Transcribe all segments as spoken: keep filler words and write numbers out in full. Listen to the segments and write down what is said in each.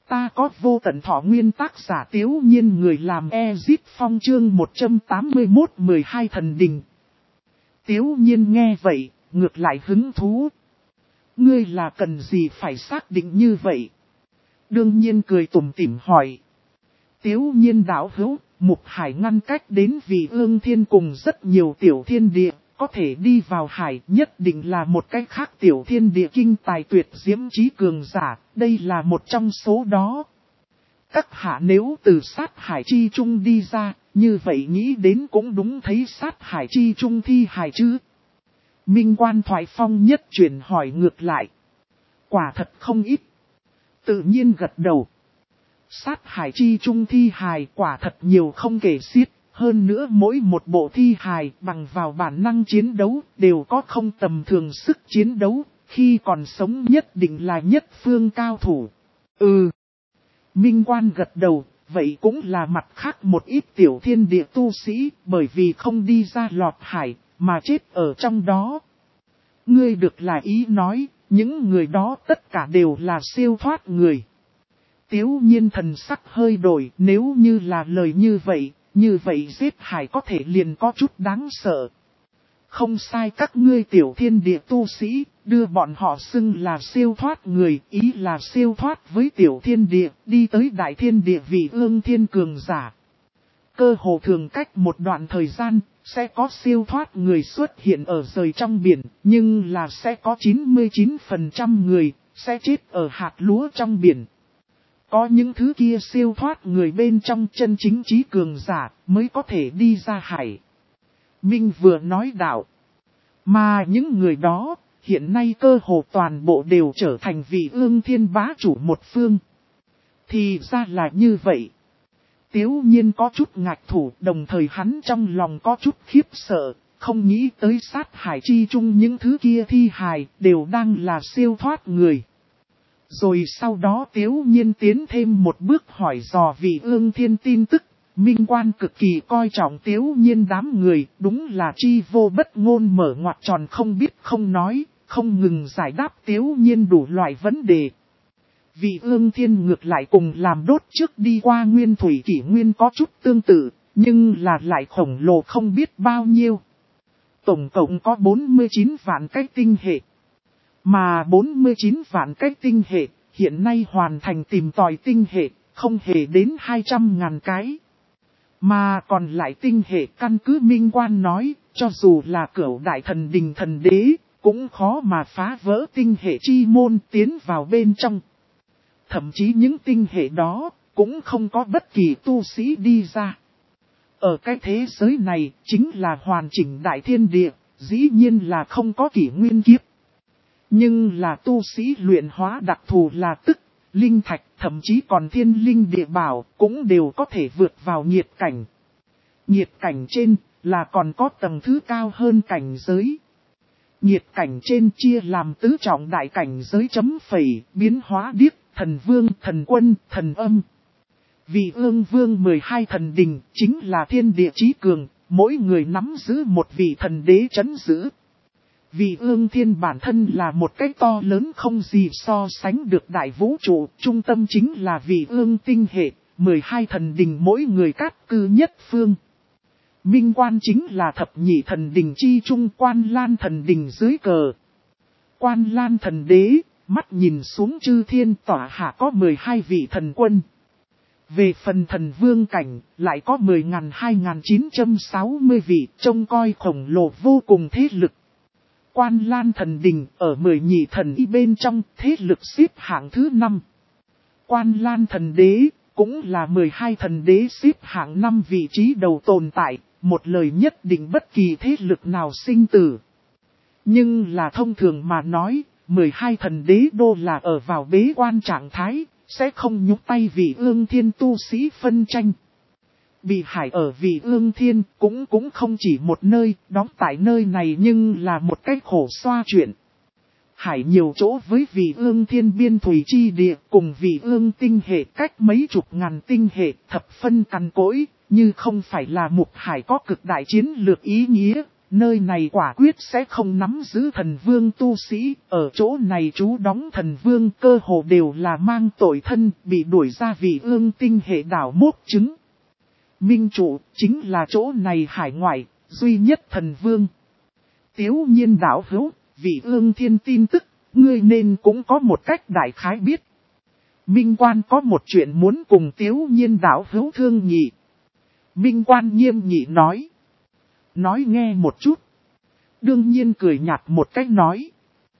Ta có vô tận thọ nguyên tác giả Tiếu Nhiên người làm Ezip Phong chương một trăm tám mươi mốt mười hai thần đình. Tiếu Nhiên nghe vậy, ngược lại hứng thú. Ngươi là cần gì phải xác định như vậy? Đương nhiên cười tủm tỉm hỏi. Tiếu Nhiên đạo hữu, Mục Hải ngăn cách đến Vị Ương Thiên cùng rất nhiều tiểu thiên địa, có thể đi vào hải nhất định là một cách khác tiểu thiên địa kinh tài tuyệt diễm trí cường giả, đây là một trong số đó. Các hạ nếu từ sát hải chi trung đi ra, như vậy nghĩ đến cũng đúng thấy sát hải chi trung thi hài chứ. Minh Quan Thoại Phong nhất chuyển hỏi ngược lại. Quả thật không ít. Tự nhiên gật đầu. Sát hải chi trung thi hài quả thật nhiều không kể xiết. Hơn nữa mỗi một bộ thi hài bằng vào bản năng chiến đấu đều có không tầm thường sức chiến đấu. Khi còn sống nhất định là nhất phương cao thủ. Ừ. Minh Quan gật đầu. Vậy cũng là mặt khác một ít tiểu thiên địa tu sĩ. Bởi vì không đi ra lọt hải mà chết ở trong đó. Ngươi được là ý nói. Những người đó tất cả đều là siêu thoát người. Tiếu Nhiên thần sắc hơi đổi. Nếu như là lời như vậy. Như vậy giết hải có thể liền có chút đáng sợ. Không sai, các ngươi tiểu thiên địa tu sĩ, đưa bọn họ xưng là siêu thoát người, ý là siêu thoát với tiểu thiên địa, đi tới đại thiên địa Vị Ương Thiên cường giả. Cơ hồ thường cách một đoạn thời gian, sẽ có siêu thoát người xuất hiện ở rời trong biển, nhưng là sẽ có chín mươi chín phần trăm người, sẽ chết ở hạt lúa trong biển. Có những thứ kia siêu thoát người bên trong chân chính trí cường giả mới có thể đi ra hải. Minh vừa nói đạo. Mà những người đó, hiện nay cơ hồ toàn bộ đều trở thành Vị Ương Thiên bá chủ một phương. Thì ra là như vậy. Tiếu Nhiên có chút ngạc thủ, đồng thời hắn trong lòng có chút khiếp sợ, không nghĩ tới sát hải chi chung những thứ kia thi hài đều đang là siêu thoát người. Rồi sau đó Tiếu Nhiên tiến thêm một bước hỏi dò Vị Ương Thiên tin tức, Minh Quan cực kỳ coi trọng Tiếu Nhiên đám người, đúng là chi vô bất ngôn mở ngoặc tròn không biết không nói, không ngừng giải đáp Tiếu Nhiên đủ loại vấn đề. Vị Ương Thiên ngược lại cùng làm đốt trước đi qua nguyên thủy kỷ nguyên có chút tương tự, nhưng là lại khổng lồ không biết bao nhiêu. Tổng cộng có bốn mươi chín vạn cái tinh hệ. Mà bốn mươi chín vạn cái tinh hệ, hiện nay hoàn thành tìm tòi tinh hệ, không hề đến hai trăm ngàn cái. Mà còn lại tinh hệ căn cứ Minh Quan nói, cho dù là cửu đại thần đình thần đế, cũng khó mà phá vỡ tinh hệ chi môn tiến vào bên trong. Thậm chí những tinh hệ đó, cũng không có bất kỳ tu sĩ đi ra. Ở cái thế giới này, chính là hoàn chỉnh đại thiên địa, dĩ nhiên là không có kỷ nguyên kiếp. Nhưng là tu sĩ luyện hóa đặc thù là tức, linh thạch, thậm chí còn thiên linh địa bảo, cũng đều có thể vượt vào nhiệt cảnh. Nhiệt cảnh trên, là còn có tầng thứ cao hơn cảnh giới. Nhiệt cảnh trên chia làm tứ trọng đại cảnh giới chấm phẩy, biến hóa điếc, thần vương, thần quân, thần âm. Vị Ương Vương mười hai thần đình, chính là thiên địa chí cường, mỗi người nắm giữ một vị thần đế trấn giữ. Vị Ương Thiên bản thân là một cái to lớn không gì so sánh được đại vũ trụ, trung tâm chính là Vị Ương tinh hệ, mười hai thần đình mỗi người cát cư nhất phương. Minh Quan chính là thập nhị thần đình chi trung Quan Lan thần đình dưới cờ. Quan Lan thần đế, mắt nhìn xuống chư thiên tỏa hạ có mười hai vị thần quân. Về phần thần vương cảnh, lại có mười nghìn hai nghìn chín trăm sáu mươi vị trông coi khổng lồ vô cùng thế lực. Quan Lan thần đình ở mười nhị thần y bên trong thế lực xếp hạng thứ năm. Quan Lan thần đế cũng là mười hai thần đế xếp hạng năm vị trí đầu tồn tại, một lời nhất định bất kỳ thế lực nào sinh tử. Nhưng là thông thường mà nói, mười hai thần đế đô là ở vào bế quan trạng thái, sẽ không nhúc tay Vị Ương Thiên tu sĩ phân tranh. Bị hải ở Vị Ương Thiên cũng cũng không chỉ một nơi, đóng tại nơi này nhưng là một cách khổ xoa chuyện. Hải nhiều chỗ với Vị Ương Thiên biên thủy chi địa cùng Vị Ương tinh hệ cách mấy chục ngàn tinh hệ thập phân cằn cỗi, như không phải là Mục Hải có cực đại chiến lược ý nghĩa, nơi này quả quyết sẽ không nắm giữ thần vương tu sĩ, ở chỗ này trú đóng thần vương cơ hồ đều là mang tội thân, bị đuổi ra vì ương tinh hệ đảo mốt trứng. Minh chủ chính là chỗ này hải ngoại, duy nhất thần vương. Tiếu nhiên đạo hữu, vì ương thiên tin tức, ngươi nên cũng có một cách đại khái biết. Minh quan có một chuyện muốn cùng tiếu nhiên đạo hữu thương nhị. Minh quan nghiêm nhị nói. Nói nghe một chút. Đương nhiên cười nhạt một cách nói.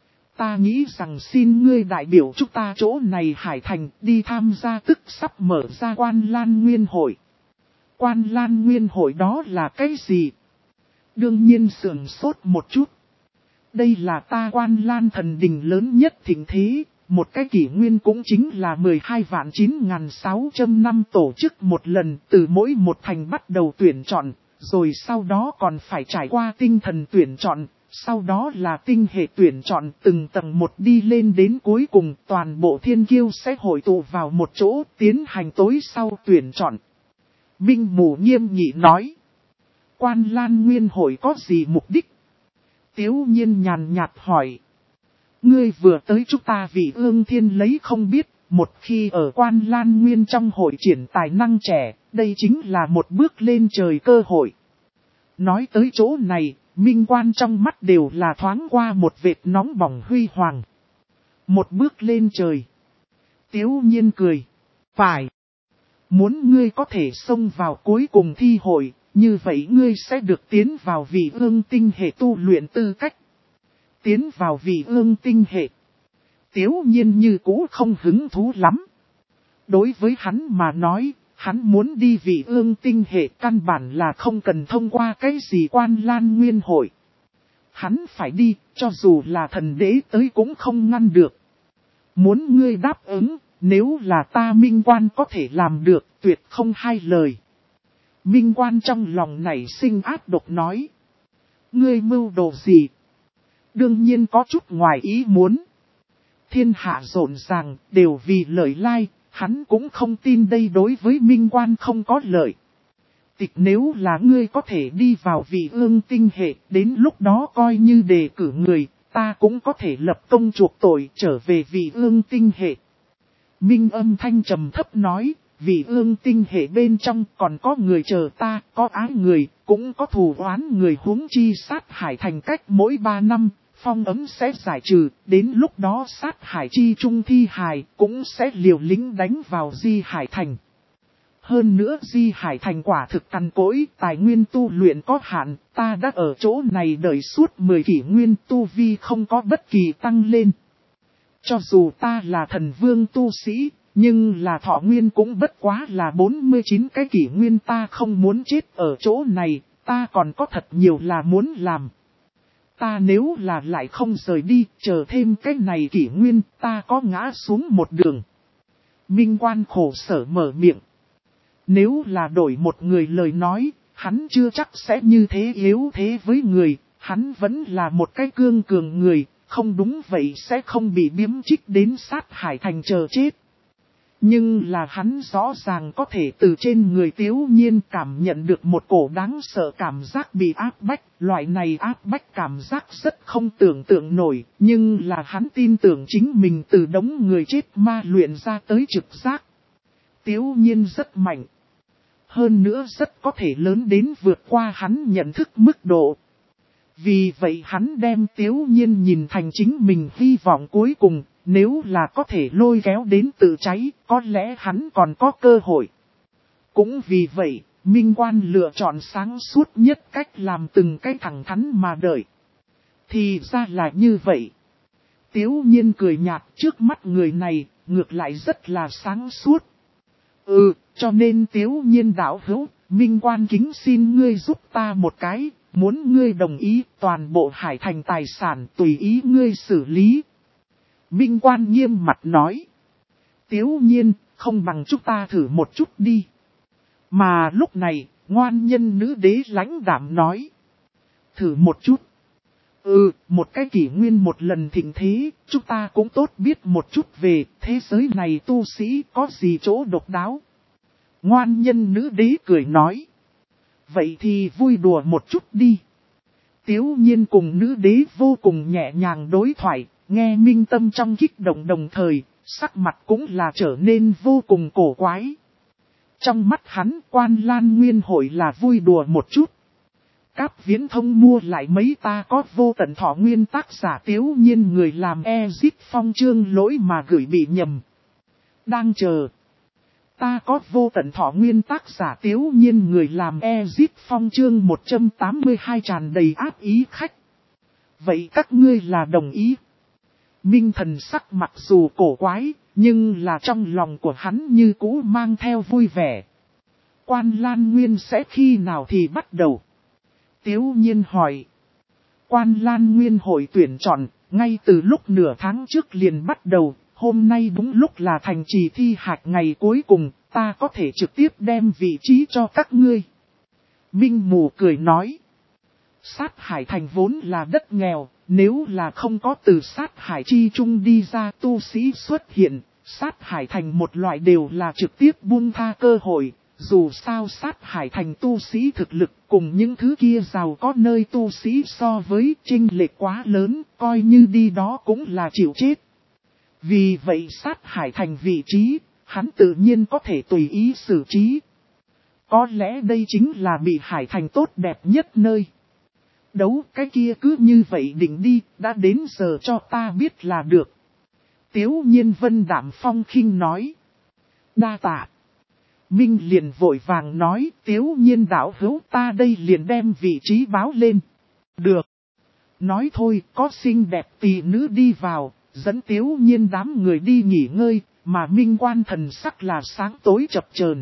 Ta nghĩ rằng xin ngươi đại biểu chúng ta chỗ này hải thành đi tham gia tức sắp mở ra quan lan nguyên hội. Quan lan nguyên hội đó là cái gì? Đương nhiên sườn sốt một chút. Đây là ta quan lan thần đình lớn nhất thịnh thế. Một cái kỷ nguyên cũng chính là mười hai vạn chín nghìn sáu trăm năm tổ chức một lần từ mỗi một thành bắt đầu tuyển chọn. Rồi sau đó còn phải trải qua tinh thần tuyển chọn, sau đó là tinh hệ tuyển chọn từng tầng một đi lên đến cuối cùng toàn bộ thiên kiêu sẽ hội tụ vào một chỗ tiến hành tối sau tuyển chọn. Minh Mù nghiêm nghị nói. Quan Lan Nguyên hội có gì mục đích? Tiếu nhiên nhàn nhạt hỏi. Ngươi vừa tới chúng ta vì ương thiên lấy không biết, một khi ở Quan Lan Nguyên trong hội triển tài năng trẻ, đây chính là một bước lên trời cơ hội. Nói tới chỗ này, Minh Quan trong mắt đều là thoáng qua một vệt nóng bỏng huy hoàng. Một bước lên trời. Tiếu nhiên cười. Phải. Muốn ngươi có thể xông vào cuối cùng thi hội, như vậy ngươi sẽ được tiến vào vị ương tinh hệ tu luyện tư cách. Tiến vào vị ương tinh hệ. Tiếu nhiên như cũ không hứng thú lắm. Đối với hắn mà nói, hắn muốn đi vị ương tinh hệ căn bản là không cần thông qua cái gì Quan Lan Nguyên hội. Hắn phải đi, cho dù là thần đế tới cũng không ngăn được. Muốn ngươi đáp ứng, nếu là ta Minh Quan có thể làm được, tuyệt không hai lời. Minh Quan trong lòng nảy sinh ác độc nói. Ngươi mưu đồ gì? Đương nhiên có chút ngoài ý muốn. Thiên hạ rộn ràng, đều vì lợi lai, hắn cũng không tin đây đối với Minh Quan không có lợi. Tịch nếu là ngươi có thể đi vào vị ương tinh hệ, đến lúc đó coi như đề cử người, ta cũng có thể lập công chuộc tội trở về vị ương tinh hệ. Minh âm thanh trầm thấp nói, vị ương tinh hệ bên trong còn có người chờ ta, có ái người, cũng có thù oán người huống chi sát hải thành cách mỗi ba năm. Phong ấm sẽ giải trừ, đến lúc đó sát hải chi trung thi hài cũng sẽ liều lĩnh đánh vào Di Hải Thành. Hơn nữa Di Hải Thành quả thực cằn cỗi, tài nguyên tu luyện có hạn, ta đã ở chỗ này đợi suốt mười kỷ nguyên tu vi không có bất kỳ tăng lên. Cho dù ta là thần vương tu sĩ, nhưng là thọ nguyên cũng bất quá là bốn mươi chín cái kỷ nguyên ta không muốn chết ở chỗ này, ta còn có thật nhiều là muốn làm. Ta nếu là lại không rời đi, chờ thêm cái này kỷ nguyên, ta có ngã xuống một đường. Minh Quan khổ sở mở miệng. Nếu là đổi một người lời nói, hắn chưa chắc sẽ như thế yếu thế với người, hắn vẫn là một cái cương cường người, không đúng vậy sẽ không bị biếm trích đến sát hải thành chờ chết. Nhưng là hắn rõ ràng có thể từ trên người Tiếu Nhiên cảm nhận được một cổ đáng sợ cảm giác bị áp bách. Loại này áp bách cảm giác rất không tưởng tượng nổi, nhưng là hắn tin tưởng chính mình từ đống người chết ma luyện ra tới trực giác. Tiếu Nhiên rất mạnh. Hơn nữa rất có thể lớn đến vượt qua hắn nhận thức mức độ. Vì vậy hắn đem Tiếu Nhiên nhìn thành chính mình hy vọng cuối cùng. Nếu là có thể lôi kéo đến tự cháy, có lẽ hắn còn có cơ hội. Cũng vì vậy, Minh Quan lựa chọn sáng suốt nhất cách làm từng cái thẳng thắn mà đợi. Thì ra là như vậy. Tiếu Nhiên cười nhạt trước mắt người này, ngược lại rất là sáng suốt. Ừ, cho nên Tiếu Nhiên đạo hữu, Minh Quan kính xin ngươi giúp ta một cái, muốn ngươi đồng ý toàn bộ hải thành tài sản tùy ý ngươi xử lý. Minh Quan nghiêm mặt nói. Tiếu Nhiên, không bằng chúng ta thử một chút đi. Mà lúc này, ngoan nhân nữ đế lãnh đạm nói. Thử một chút. Ừ, một cái kỷ nguyên một lần thịnh thế, chúng ta cũng tốt biết một chút về thế giới này tu sĩ có gì chỗ độc đáo. Ngoan nhân nữ đế cười nói. Vậy thì vui đùa một chút đi. Tiếu Nhiên cùng nữ đế vô cùng nhẹ nhàng đối thoại, nghe Minh Tâm trong kích động đồng thời, sắc mặt cũng là trở nên vô cùng cổ quái. Trong mắt hắn, Quan Lan Nguyên hội là vui đùa một chút. Cáp Viễn Thông mua lại mấy ta có vô tận thọ nguyên tác giả Tiếu Nhiên người làm Exit Phong chương lỗi mà gửi bị nhầm. Đang chờ. Ta có vô tận thọ nguyên tác giả Tiếu Nhiên người làm Exit Phong chương một trăm tám mươi hai tràn đầy áp ý khách. Vậy các ngươi là đồng ý? Minh Thần sắc mặc dù cổ quái, nhưng là trong lòng của hắn như cũ mang theo vui vẻ. Quan Lan Nguyên sẽ khi nào thì bắt đầu? Tiếu Nhiên hỏi. Quan Lan Nguyên hội tuyển chọn, ngay từ lúc nửa tháng trước liền bắt đầu, hôm nay đúng lúc là thành trì thi hạch ngày cuối cùng, ta có thể trực tiếp đem vị trí cho các ngươi. Minh Mù cười nói. Sát Hải Thành vốn là đất nghèo, nếu là không có từ Sát Hải Chi Trung đi ra tu sĩ xuất hiện, Sát Hải Thành một loại đều là trực tiếp buông tha cơ hội. Dù sao Sát Hải Thành tu sĩ thực lực cùng những thứ kia giàu có nơi tu sĩ so với chênh lệch quá lớn, coi như đi đó cũng là chịu chết. Vì vậy Sát Hải Thành vị trí, hắn tự nhiên có thể tùy ý xử trí. Có lẽ đây chính là bị Hải Thành tốt đẹp nhất nơi. Đấu cái kia cứ như vậy định đi, đã đến giờ cho ta biết là được. Tiếu Nhiên Vân Đạm Phong khinh nói. Đa tạ. Minh liền vội vàng nói, Tiếu Nhiên đạo hữu ta đây liền đem vị trí báo lên. Được. Nói thôi, có xinh đẹp tỷ nữ đi vào, dẫn Tiếu Nhiên đám người đi nghỉ ngơi, mà Minh Quan thần sắc là sáng tối chập chờn.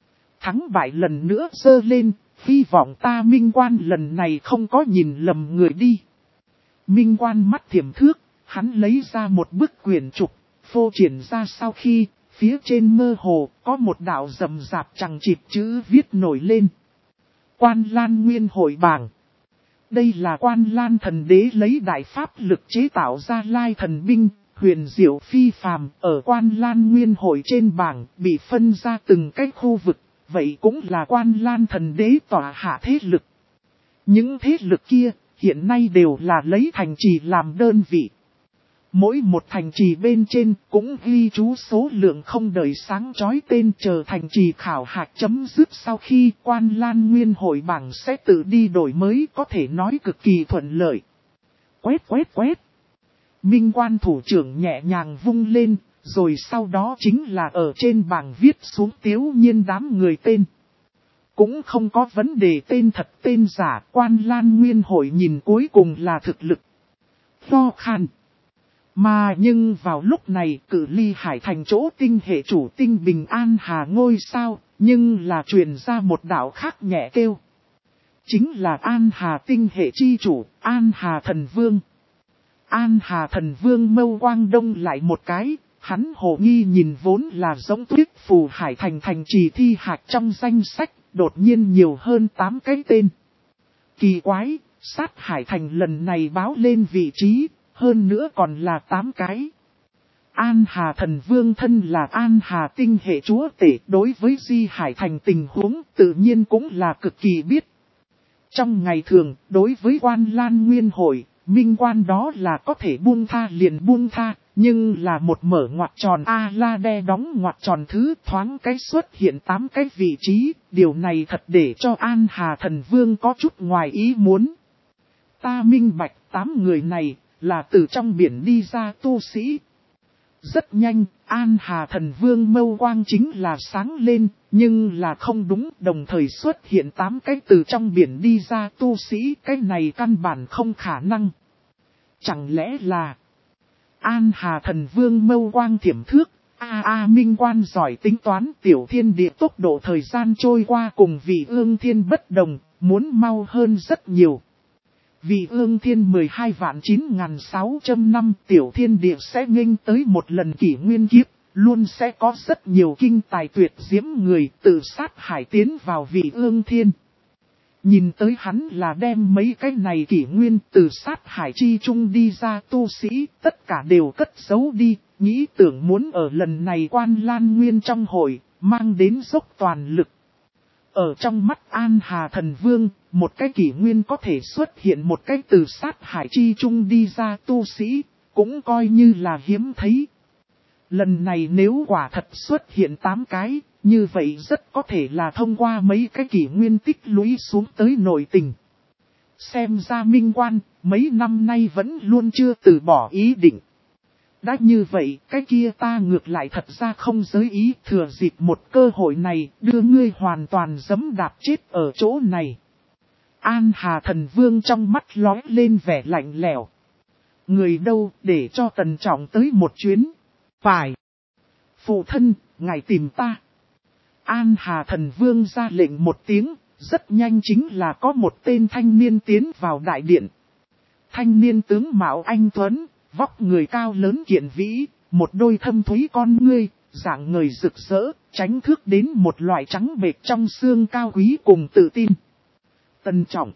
Thắng bại lần nữa dơ lên, hy vọng ta Minh Quan lần này không có nhìn lầm người đi. Minh Quan mắt thiểm thước, hắn lấy ra một bức quyển trục, phô triển ra sau khi, phía trên mơ hồ có một đạo rầm rạp chằng chịt chữ viết nổi lên. Quan Lan Nguyên hội bảng. Đây là Quan Lan thần đế lấy đại pháp lực chế tạo ra lai thần binh, huyền diệu phi phàm, ở Quan Lan Nguyên hội trên bảng bị phân ra từng cái khu vực, vậy cũng là Quan Lan thần đế tỏa hạ thế lực. Những thế lực kia hiện nay đều là lấy thành trì làm đơn vị. Mỗi một thành trì bên trên cũng ghi chú số lượng không đời sáng chói tên chờ thành trì khảo hạch chấm dứt sau khi Quan Lan Nguyên hội bảng sẽ tự đi đổi mới, có thể nói cực kỳ thuận lợi. Quét quét quét. Minh Quan thủ trưởng nhẹ nhàng vung lên, rồi sau đó chính là ở trên bảng viết xuống Tiếu Nhiên đám người tên. Cũng không có vấn đề tên thật tên giả, Quan Lan Nguyên hội nhìn cuối cùng là thực lực. Lo khan. Mà nhưng vào lúc này cự ly Hải Thành chỗ tinh hệ chủ tinh Bình An Hà ngôi sao, nhưng là truyền ra một đạo khác nhẹ kêu. Chính là An Hà tinh hệ chi chủ, An Hà thần vương. An Hà thần vương mâu quang đông lại một cái, hắn hồ nghi nhìn vốn là giống tuyết phù Hải Thành thành trì thi hạch trong danh sách, đột nhiên nhiều hơn tám cái tên. Kỳ quái, Sát Hải Thành lần này báo lên vị trí. Hơn nữa còn là tám cái. An Hà thần vương thân là An Hà tinh hệ chúa tể, đối với Di Hải Thành tình huống tự nhiên cũng là cực kỳ biết. Trong ngày thường, đối với Quan Lan Nguyên hội, Minh Quan đó là có thể buông tha liền buông tha, nhưng là một mở ngoặc tròn A-la-đe đóng ngoặc tròn thứ thoáng cái xuất hiện tám cái vị trí, điều này thật để cho An Hà thần vương có chút ngoài ý muốn. Ta minh bạch tám người này là từ trong biển đi ra tu sĩ. Rất nhanh, An Hà thần vương mâu quang chính là sáng lên, nhưng là không đúng, đồng thời xuất hiện tám cái từ trong biển đi ra tu sĩ, cái này căn bản không khả năng. Chẳng lẽ là An Hà thần vương mâu quang thiểm thước, a a Minh Quan giỏi tính toán tiểu thiên địa tốc độ thời gian trôi qua cùng vị ương thiên bất đồng, muốn mau hơn rất nhiều. Vì ương thiên mười hai vạn chín nghìn sáu trăm năm tiểu thiên địa sẽ nghênh tới một lần kỷ nguyên kiếp, luôn sẽ có rất nhiều kinh tài tuyệt diễm người từ Sát Hải tiến vào vị ương thiên. Nhìn tới hắn là đem mấy cái này kỷ nguyên từ Sát Hải chi trung đi ra tu sĩ, tất cả đều cất giấu đi, nghĩ tưởng muốn ở lần này Quan Lan Nguyên trong hội, mang đến dốc toàn lực. Ở trong mắt An Hà thần vương, một cái kỷ nguyên có thể xuất hiện một cái từ sát hải chi chung đi ra tu sĩ, cũng coi như là hiếm thấy. Lần này nếu quả thật xuất hiện tám cái, như vậy rất có thể là thông qua mấy cái kỷ nguyên tích lũy xuống tới nội tình. Xem ra Minh Quan, mấy năm nay vẫn luôn chưa từ bỏ ý định. Đã như vậy, cái kia ta ngược lại thật ra không giới ý thừa dịp một cơ hội này đưa ngươi hoàn toàn giẫm đạp chết ở chỗ này. An Hà Thần Vương trong mắt lóe lên vẻ lạnh lẽo. Người đâu để cho Tần Trọng tới một chuyến. Phải. Phụ thân, ngài tìm ta. An Hà Thần Vương ra lệnh một tiếng, rất nhanh chính là có một tên thanh niên tiến vào đại điện. Thanh niên tướng mạo anh tuấn, vóc người cao lớn kiện vĩ, một đôi thâm thúy con ngươi, dạng người rực rỡ, tránh thước đến một loại trắng bệch trong xương cao quý cùng tự tin. Tần Trọng.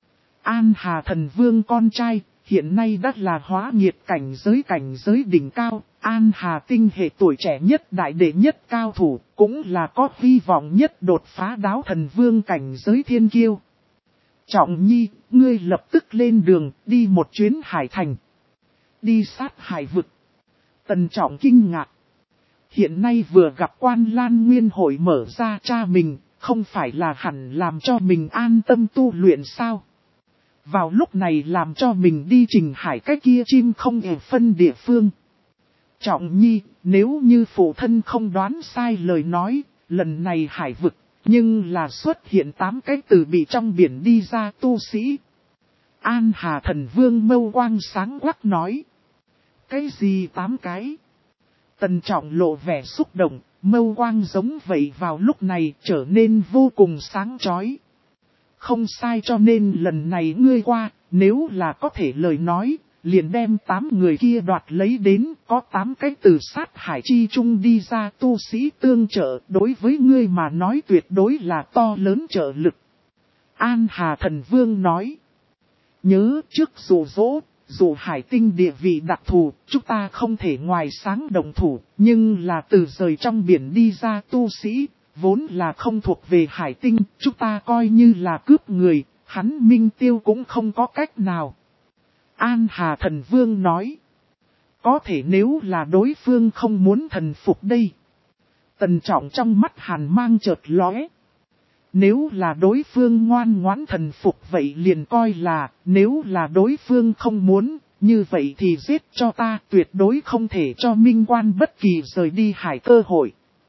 An Hà Thần Vương con trai, hiện nay đã là hóa nhiệt cảnh giới cảnh giới đỉnh cao, An Hà tinh hệ tuổi trẻ nhất đại đệ nhất cao thủ, cũng là có hy vọng nhất đột phá đáo thần vương cảnh giới thiên kiêu. Trọng Nhi, ngươi lập tức lên đường, đi một chuyến hải thành. Đi sát hải vực. Tần Trọng kinh ngạc. Hiện nay vừa gặp Quan Lan Nguyên hội mở ra cha mình, không phải là hẳn làm cho mình an tâm tu luyện sao? Vào lúc này làm cho mình đi trình hải cái kia chim không hề phân địa phương. Trọng Nhi, nếu như phụ thân không đoán sai lời nói, lần này hải vực, nhưng là xuất hiện tám cái từ bị trong biển đi ra tu sĩ. An Hà Thần Vương mâu quang sáng quắc nói. Cái gì tám cái? Tần Trọng lộ vẻ xúc động, mâu quang giống vậy vào lúc này trở nên vô cùng sáng chói. Không sai, cho nên lần này ngươi qua, nếu là có thể lời nói, liền đem tám người kia đoạt lấy đến, có tám cái từ sát hải chi chung đi ra tu sĩ tương trợ, đối với ngươi mà nói tuyệt đối là to lớn trợ lực. An Hà Thần Vương nói. Nhớ trước dù dỗ, dù hải tinh địa vị đặc thù, chúng ta không thể ngoài sáng đồng thủ, nhưng là từ rời trong biển đi ra tu sĩ, vốn là không thuộc về hải tinh, chúng ta coi như là cướp người, hắn Minh Tiêu cũng không có cách nào. An Hà Thần Vương nói. Có thể nếu là đối phương không muốn thần phục đây. Tần Trọng trong mắt hàn mang chợt lóe. Nếu là đối phương ngoan ngoãn thần phục vậy liền coi là, nếu là đối phương không muốn, như vậy thì giết cho ta, tuyệt đối không thể cho Minh Quan bất kỳ rời đi hải cơ hội.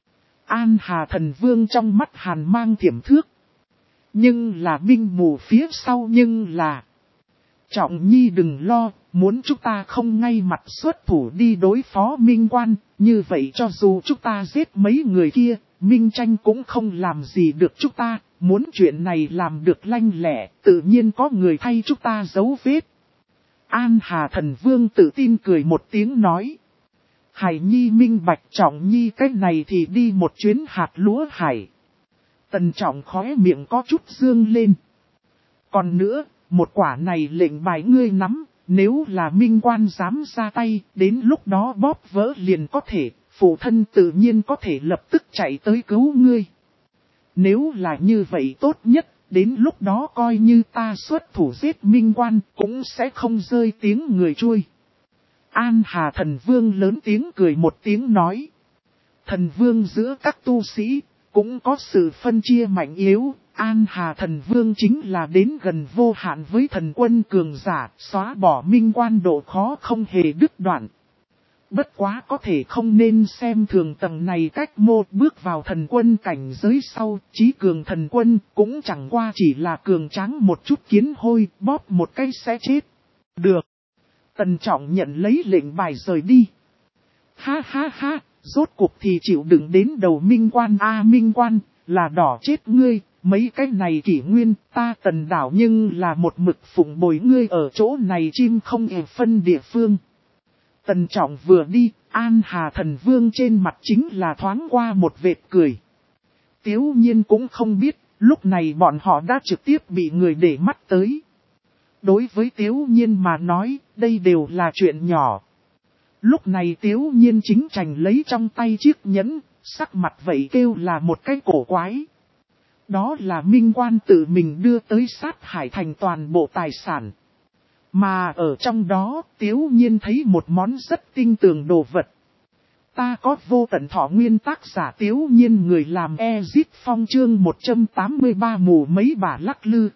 An Hà Thần Vương trong mắt hàn mang thiểm thước. Nhưng là minh mù phía sau nhưng là. Trọng Nhi đừng lo, muốn chúng ta không ngay mặt xuất thủ đi đối phó Minh Quan, như vậy cho dù chúng ta giết mấy người kia, Minh Tranh cũng không làm gì được chúng ta, muốn chuyện này làm được lanh lẹ, tự nhiên có người thay chúng ta giấu vết. An Hà Thần Vương tự tin cười một tiếng nói. Hải Nhi minh bạch, Trọng Nhi cách này thì đi một chuyến hạt lúa hải. Tần Trọng khóe miệng có chút dương lên. Còn nữa, một quả này lệnh bài ngươi nắm, nếu là Minh Quan dám ra tay, đến lúc đó bóp vỡ liền có thể, phụ thân tự nhiên có thể lập tức chạy tới cứu ngươi. Nếu là như vậy tốt nhất, đến lúc đó coi như ta xuất thủ giết Minh Quan, cũng sẽ không rơi tiếng người chui. An Hà Thần Vương lớn tiếng cười một tiếng nói. Thần Vương giữa các tu sĩ, cũng có sự phân chia mạnh yếu. An Hà Thần Vương chính là đến gần vô hạn với thần quân cường giả, xóa bỏ Minh Quan độ khó không hề đứt đoạn. Bất quá có thể không nên xem thường tầng này cách một bước vào thần quân cảnh giới sau, chí cường thần quân cũng chẳng qua chỉ là cường tráng một chút kiến hôi, bóp một cái sẽ chết. Được. Tần Trọng nhận lấy lệnh bài rời đi. Ha ha ha, rốt cuộc thì chịu đựng đến đầu Minh Quan a Minh Quan, là đỏ chết ngươi, mấy cái này kỷ nguyên, ta Tần đảo nhưng là một mực phụng bồi ngươi ở chỗ này chim không hề phân địa phương. Tần Trọng vừa đi, An Hà Thần Vương trên mặt chính là thoáng qua một vệt cười. Tiếu Nhiên cũng không biết, lúc này bọn họ đã trực tiếp bị người để mắt tới. Đối với Tiếu Nhiên mà nói, đây đều là chuyện nhỏ. Lúc này Tiếu Nhiên chính chành lấy trong tay chiếc nhẫn, sắc mặt vậy kêu là một cái cổ quái. Đó là Minh Quan tự mình đưa tới Sát Hải Thành toàn bộ tài sản. Mà ở trong đó, Tiếu Nhiên thấy một món rất tinh tường đồ vật. Ta có vô tận thọ nguyên, tác giả Tiếu Nhiên, người làm Ezip Phong, chương một trăm tám mươi ba mù mấy bà lắc lư.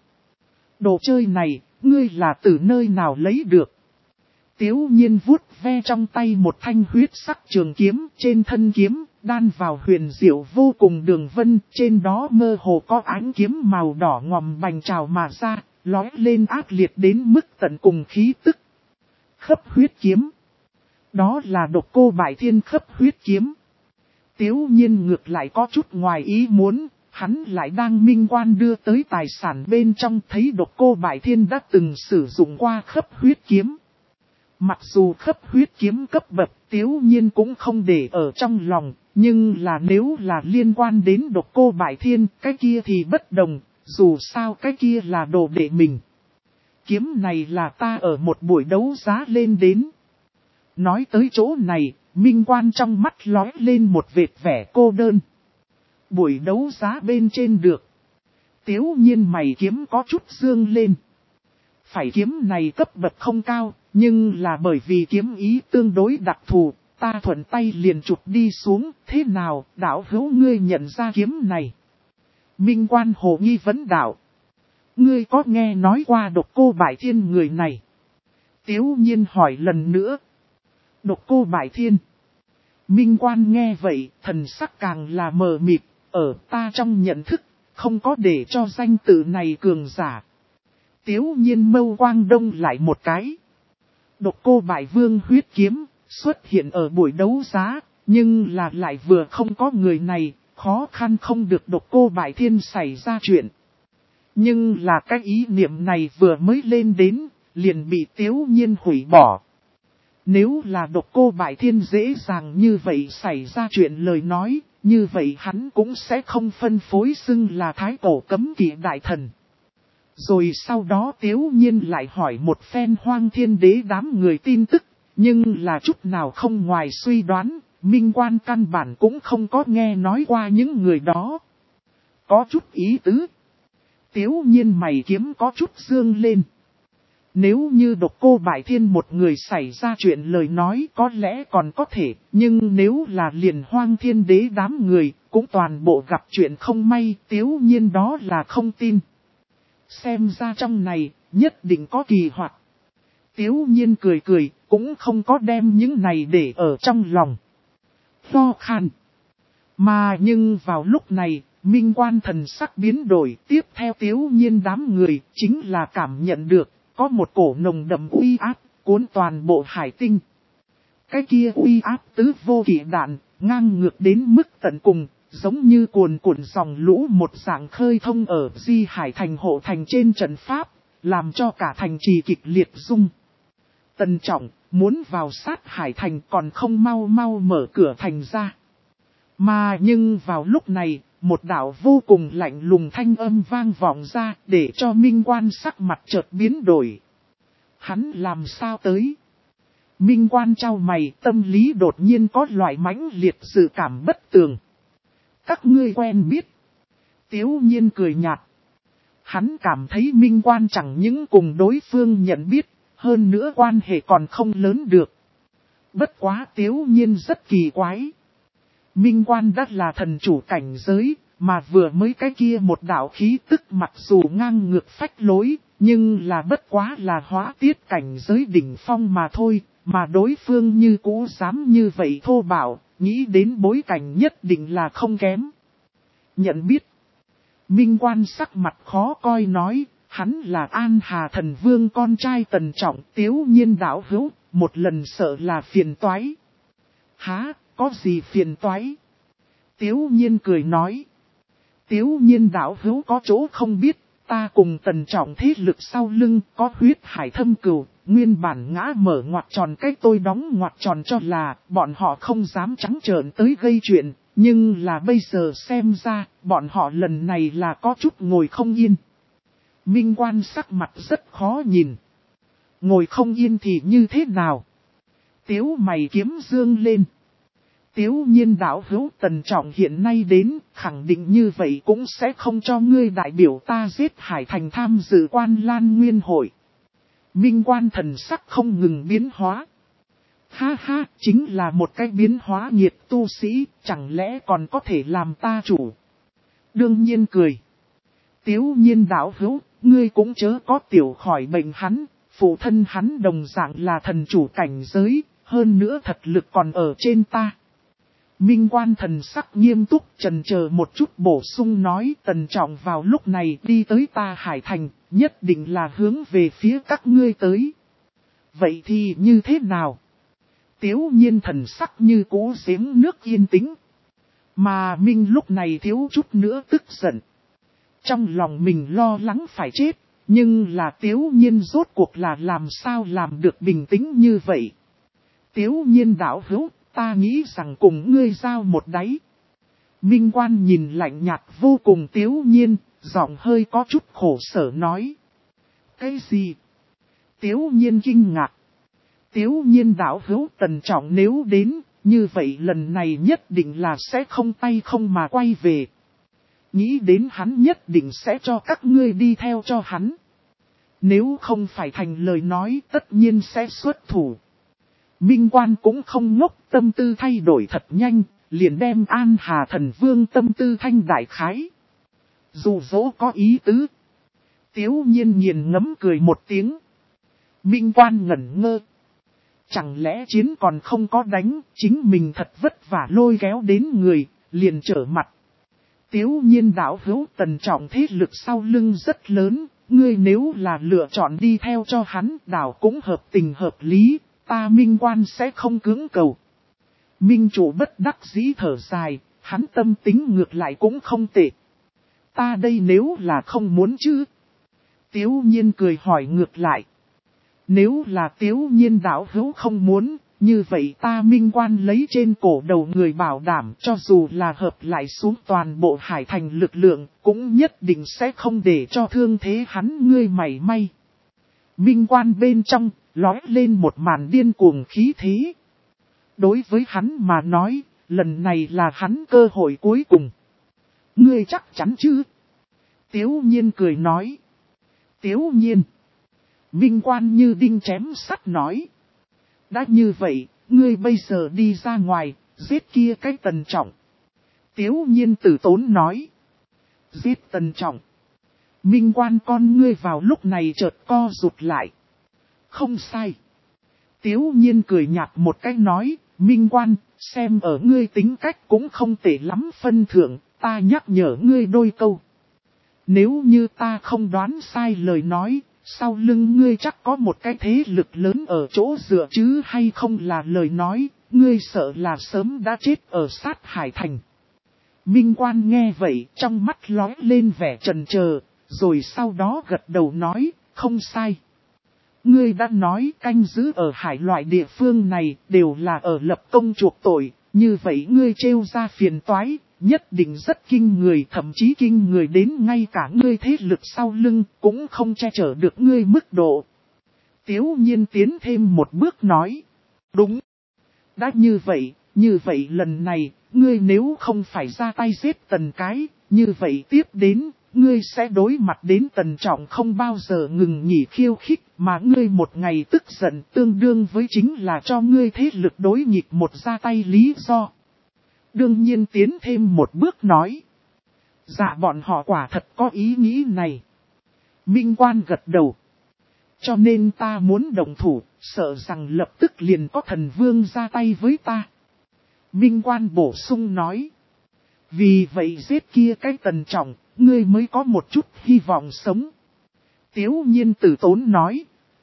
Đồ chơi này, ngươi là từ nơi nào lấy được? Tiếu Nhiên vuốt ve trong tay một thanh huyết sắc trường kiếm, trên thân kiếm, đan vào huyền diệu vô cùng đường vân, trên đó mơ hồ có ánh kiếm màu đỏ ngòm bành trào mà ra, lói lên ác liệt đến mức tận cùng khí tức. Khấp huyết kiếm. Đó là Độc Cô Bại Thiên khấp huyết kiếm. Tiếu Nhiên ngược lại có chút ngoài ý muốn, hắn lại đang Minh Quan đưa tới tài sản bên trong, thấy Độc Cô Bại Thiên đã từng sử dụng qua khấp huyết kiếm. Mặc dù khấp huyết kiếm cấp bậc, Tiếu Nhiên cũng không để ở trong lòng, nhưng là nếu là liên quan đến Độc Cô Bại Thiên, cái kia thì bất đồng, dù sao cái kia là đồ đệ mình. Kiếm này là ta ở một buổi đấu giá lên đến. Nói tới chỗ này, Minh Quan trong mắt lóe lên một vệt vẻ cô đơn. Buổi đấu giá bên trên được. Tiếu Nhiên mày kiếm có chút dương lên. Phải kiếm này cấp bậc không cao, nhưng là bởi vì kiếm ý tương đối đặc thù, ta thuận tay liền chụp đi xuống. Thế nào, đạo hữu ngươi nhận ra kiếm này? Minh Quan hồ nghi vấn đạo. Ngươi có nghe nói qua Độc Cô Bại Thiên người này? Tiếu Nhiên hỏi lần nữa. Độc Cô Bại Thiên. Minh Quan nghe vậy, thần sắc càng là mờ mịt, ở ta trong nhận thức, không có để cho danh tự này cường giả. Tiếu Nhiên mâu quang đông lại một cái. Độc Cô Bại Vương huyết kiếm, xuất hiện ở buổi đấu giá, nhưng là lại vừa không có người này, khó khăn không được Độc Cô Bại Thiên xảy ra chuyện. Nhưng là cái ý niệm này vừa mới lên đến, liền bị Tiếu Nhiên hủy bỏ. Nếu là Độc Cô Bại Thiên dễ dàng như vậy xảy ra chuyện lời nói, như vậy hắn cũng sẽ không phân phối xưng là thái cổ cấm kỵ đại thần. Rồi sau đó Tiếu Nhiên lại hỏi một phen Hoang Thiên Đế đám người tin tức, nhưng là chút nào không ngoài suy đoán, Minh Quan căn bản cũng không có nghe nói qua những người đó. Có chút ý tứ. Tiếu Nhiên mày kiếm có chút dương lên. Nếu như Độc Cô Bại Thiên một người xảy ra chuyện lời nói có lẽ còn có thể, nhưng nếu là liền Hoang Thiên Đế đám người, cũng toàn bộ gặp chuyện không may, Tiếu Nhiên đó là không tin. Xem ra trong này, nhất định có kỳ hoạt. Tiếu Nhiên cười cười, cũng không có đem những này để ở trong lòng. Pho khan. Mà nhưng vào lúc này, Minh Quan thần sắc biến đổi, tiếp theo Tiếu Nhiên đám người, chính là cảm nhận được, có một cổ nồng đậm uy áp, cuốn toàn bộ hải tinh. Cái kia uy áp tứ vô kỵ đạn, ngang ngược đến mức tận cùng, giống như cuồn cuộn dòng lũ một dạng khơi thông ở Di Hải Thành hộ thành trên trận pháp, làm cho cả thành trì kịch liệt rung. Tần Trọng, muốn vào Sát Hải Thành còn không mau mau mở cửa thành ra. Mà nhưng vào lúc này, một đạo vô cùng lạnh lùng thanh âm vang vọng ra để cho Minh Quan sắc mặt chợt biến đổi. Hắn làm sao tới? Minh Quan trao mày, tâm lý đột nhiên có loại mãnh liệt dự cảm bất tường. Các ngươi quen biết. Tiếu Nhiên cười nhạt. Hắn cảm thấy Minh Quan chẳng những cùng đối phương nhận biết, hơn nữa quan hệ còn không lớn được. Bất quá Tiếu Nhiên rất kỳ quái. Minh Quan đã là thần chủ cảnh giới, mà vừa mới cái kia một đạo khí tức mặc dù ngang ngược phách lối, nhưng là bất quá là hóa tiết cảnh giới đỉnh phong mà thôi, mà đối phương như cũ dám như vậy thô bạo, nghĩ đến bối cảnh nhất định là không kém. Nhận biết. Minh Quan sắc mặt khó coi nói, hắn là An Hà Thần Vương con trai Tần Trọng, Tiếu Nhiên đạo hữu, một lần sợ là phiền toái. Hả, có gì phiền toái? Tiếu Nhiên cười nói. Tiếu Nhiên đạo hữu có chỗ không biết, ta cùng Tần Trọng thế lực sau lưng có huyết hải thâm cừu, nguyên bản ngã mở ngoặt tròn cách tôi đóng ngoặt tròn cho là bọn họ không dám trắng trợn tới gây chuyện, nhưng là bây giờ xem ra bọn họ lần này là có chút ngồi không yên. Minh Quan sắc mặt rất khó nhìn. Ngồi không yên thì như thế nào? Tiếu mày kiếm dương lên. Tiếu nhiên đạo hữu Tần Trọng hiện nay đến, khẳng định như vậy cũng sẽ không cho ngươi đại biểu ta giết Hải Thành tham dự Quan Lan Nguyên hội. Minh Quan thần sắc không ngừng biến hóa. Ha ha, chính là một cái biến hóa nhiệt tu sĩ, chẳng lẽ còn có thể làm ta chủ. Đương nhiên cười. Tiếu nhiên đạo hữu, ngươi cũng chớ có tiểu khỏi bệnh hắn, phụ thân hắn đồng dạng là thần chủ cảnh giới, hơn nữa thật lực còn ở trên ta. Minh Quan thần sắc nghiêm túc chần chờ một chút bổ sung nói Tần Trọng vào lúc này đi tới ta Hải Thành, nhất định là hướng về phía các ngươi tới. Vậy thì như thế nào? Tiếu nhiên thần sắc như cũ giếng nước yên tĩnh. Mà Minh lúc này thiếu chút nữa tức giận. Trong lòng mình lo lắng phải chết, nhưng là Tiếu nhiên rốt cuộc là làm sao làm được bình tĩnh như vậy. Tiếu nhiên đạo hữu, ta nghĩ rằng cùng ngươi giao một đáy. Minh Quan nhìn lạnh nhạt vô cùng Tiếu nhiên, giọng hơi có chút khổ sở nói. Cái gì? Tiếu nhiên kinh ngạc. Tiếu nhiên đạo hữu Tần Trọng nếu đến, như vậy lần này nhất định là sẽ không tay không mà quay về. Nghĩ đến hắn nhất định sẽ cho các ngươi đi theo cho hắn. Nếu không phải thành lời nói tất nhiên sẽ xuất thủ. Minh Quan cũng không ngốc, tâm tư thay đổi thật nhanh, liền đem An Hà Thần Vương tâm tư thanh đại khái. Dù dỗ có ý tứ. Tiếu nhiên nghiền ngấm cười một tiếng. Minh Quan ngẩn ngơ. Chẳng lẽ chiến còn không có đánh, chính mình thật vất vả lôi kéo đến người, liền trở mặt. Tiếu nhiên đạo hữu Tần Trọng thế lực sau lưng rất lớn, ngươi nếu là lựa chọn đi theo cho hắn, đảo cũng hợp tình hợp lý, ta Minh Quan sẽ không cưỡng cầu. Minh chủ bất đắc dĩ thở dài, hắn tâm tính ngược lại cũng không tệ. Ta đây nếu là không muốn chứ? Tiếu nhiên cười hỏi ngược lại. Nếu là Tiếu nhiên đạo hữu không muốn, như vậy ta Minh Quan lấy trên cổ đầu người bảo đảm cho dù là hợp lại xuống toàn bộ Hải Thành lực lượng, cũng nhất định sẽ không để cho thương thế hắn ngươi mảy may. Minh Quan bên trong, lói lên một màn điên cuồng khí thế. Đối với hắn mà nói, lần này là hắn cơ hội cuối cùng. Ngươi chắc chắn chứ? Tiếu nhiên cười nói. Tiếu nhiên. Minh Quan như đinh chém sắt nói. Đã như vậy, ngươi bây giờ đi ra ngoài, giết kia cái Tần Trọng. Tiếu nhiên tử tốn nói. Giết Tần Trọng. Minh Quan con ngươi vào lúc này chợt co rụt lại. Không sai. Tiếu nhiên cười nhạt một cái nói, Minh Quan, xem ở ngươi tính cách cũng không tệ lắm phân thượng, ta nhắc nhở ngươi đôi câu. Nếu như ta không đoán sai lời nói, sau lưng ngươi chắc có một cái thế lực lớn ở chỗ dựa chứ hay không là lời nói, ngươi sợ là sớm đã chết ở sát Hải Thành. Minh Quan nghe vậy trong mắt lóe lên vẻ chần chờ, rồi sau đó gật đầu nói, không sai. Ngươi đã nói canh giữ ở hải loại địa phương này đều là ở lập công chuộc tội, như vậy ngươi trêu ra phiền toái, nhất định rất kinh người, thậm chí kinh người đến ngay cả ngươi thế lực sau lưng cũng không che chở được ngươi mức độ. Tiếu nhiên tiến thêm một bước nói, đúng. Đã như vậy, như vậy lần này, ngươi nếu không phải ra tay giết Tần cái, như vậy tiếp đến, ngươi sẽ đối mặt đến Tần Trọng không bao giờ ngừng nghỉ khiêu khích, mà ngươi một ngày tức giận tương đương với chính là cho ngươi thế lực đối nghịch một ra tay lý do. Đương nhiên tiến thêm một bước nói. Dạ bọn họ quả thật có ý nghĩ này. Minh Quan gật đầu. Cho nên ta muốn đồng thủ, sợ rằng lập tức liền có thần vương ra tay với ta. Minh Quan bổ sung nói. Vì vậy giết kia cái Tần Trọng, ngươi mới có một chút hy vọng sống. Tiếu nhiên tử tốn nói.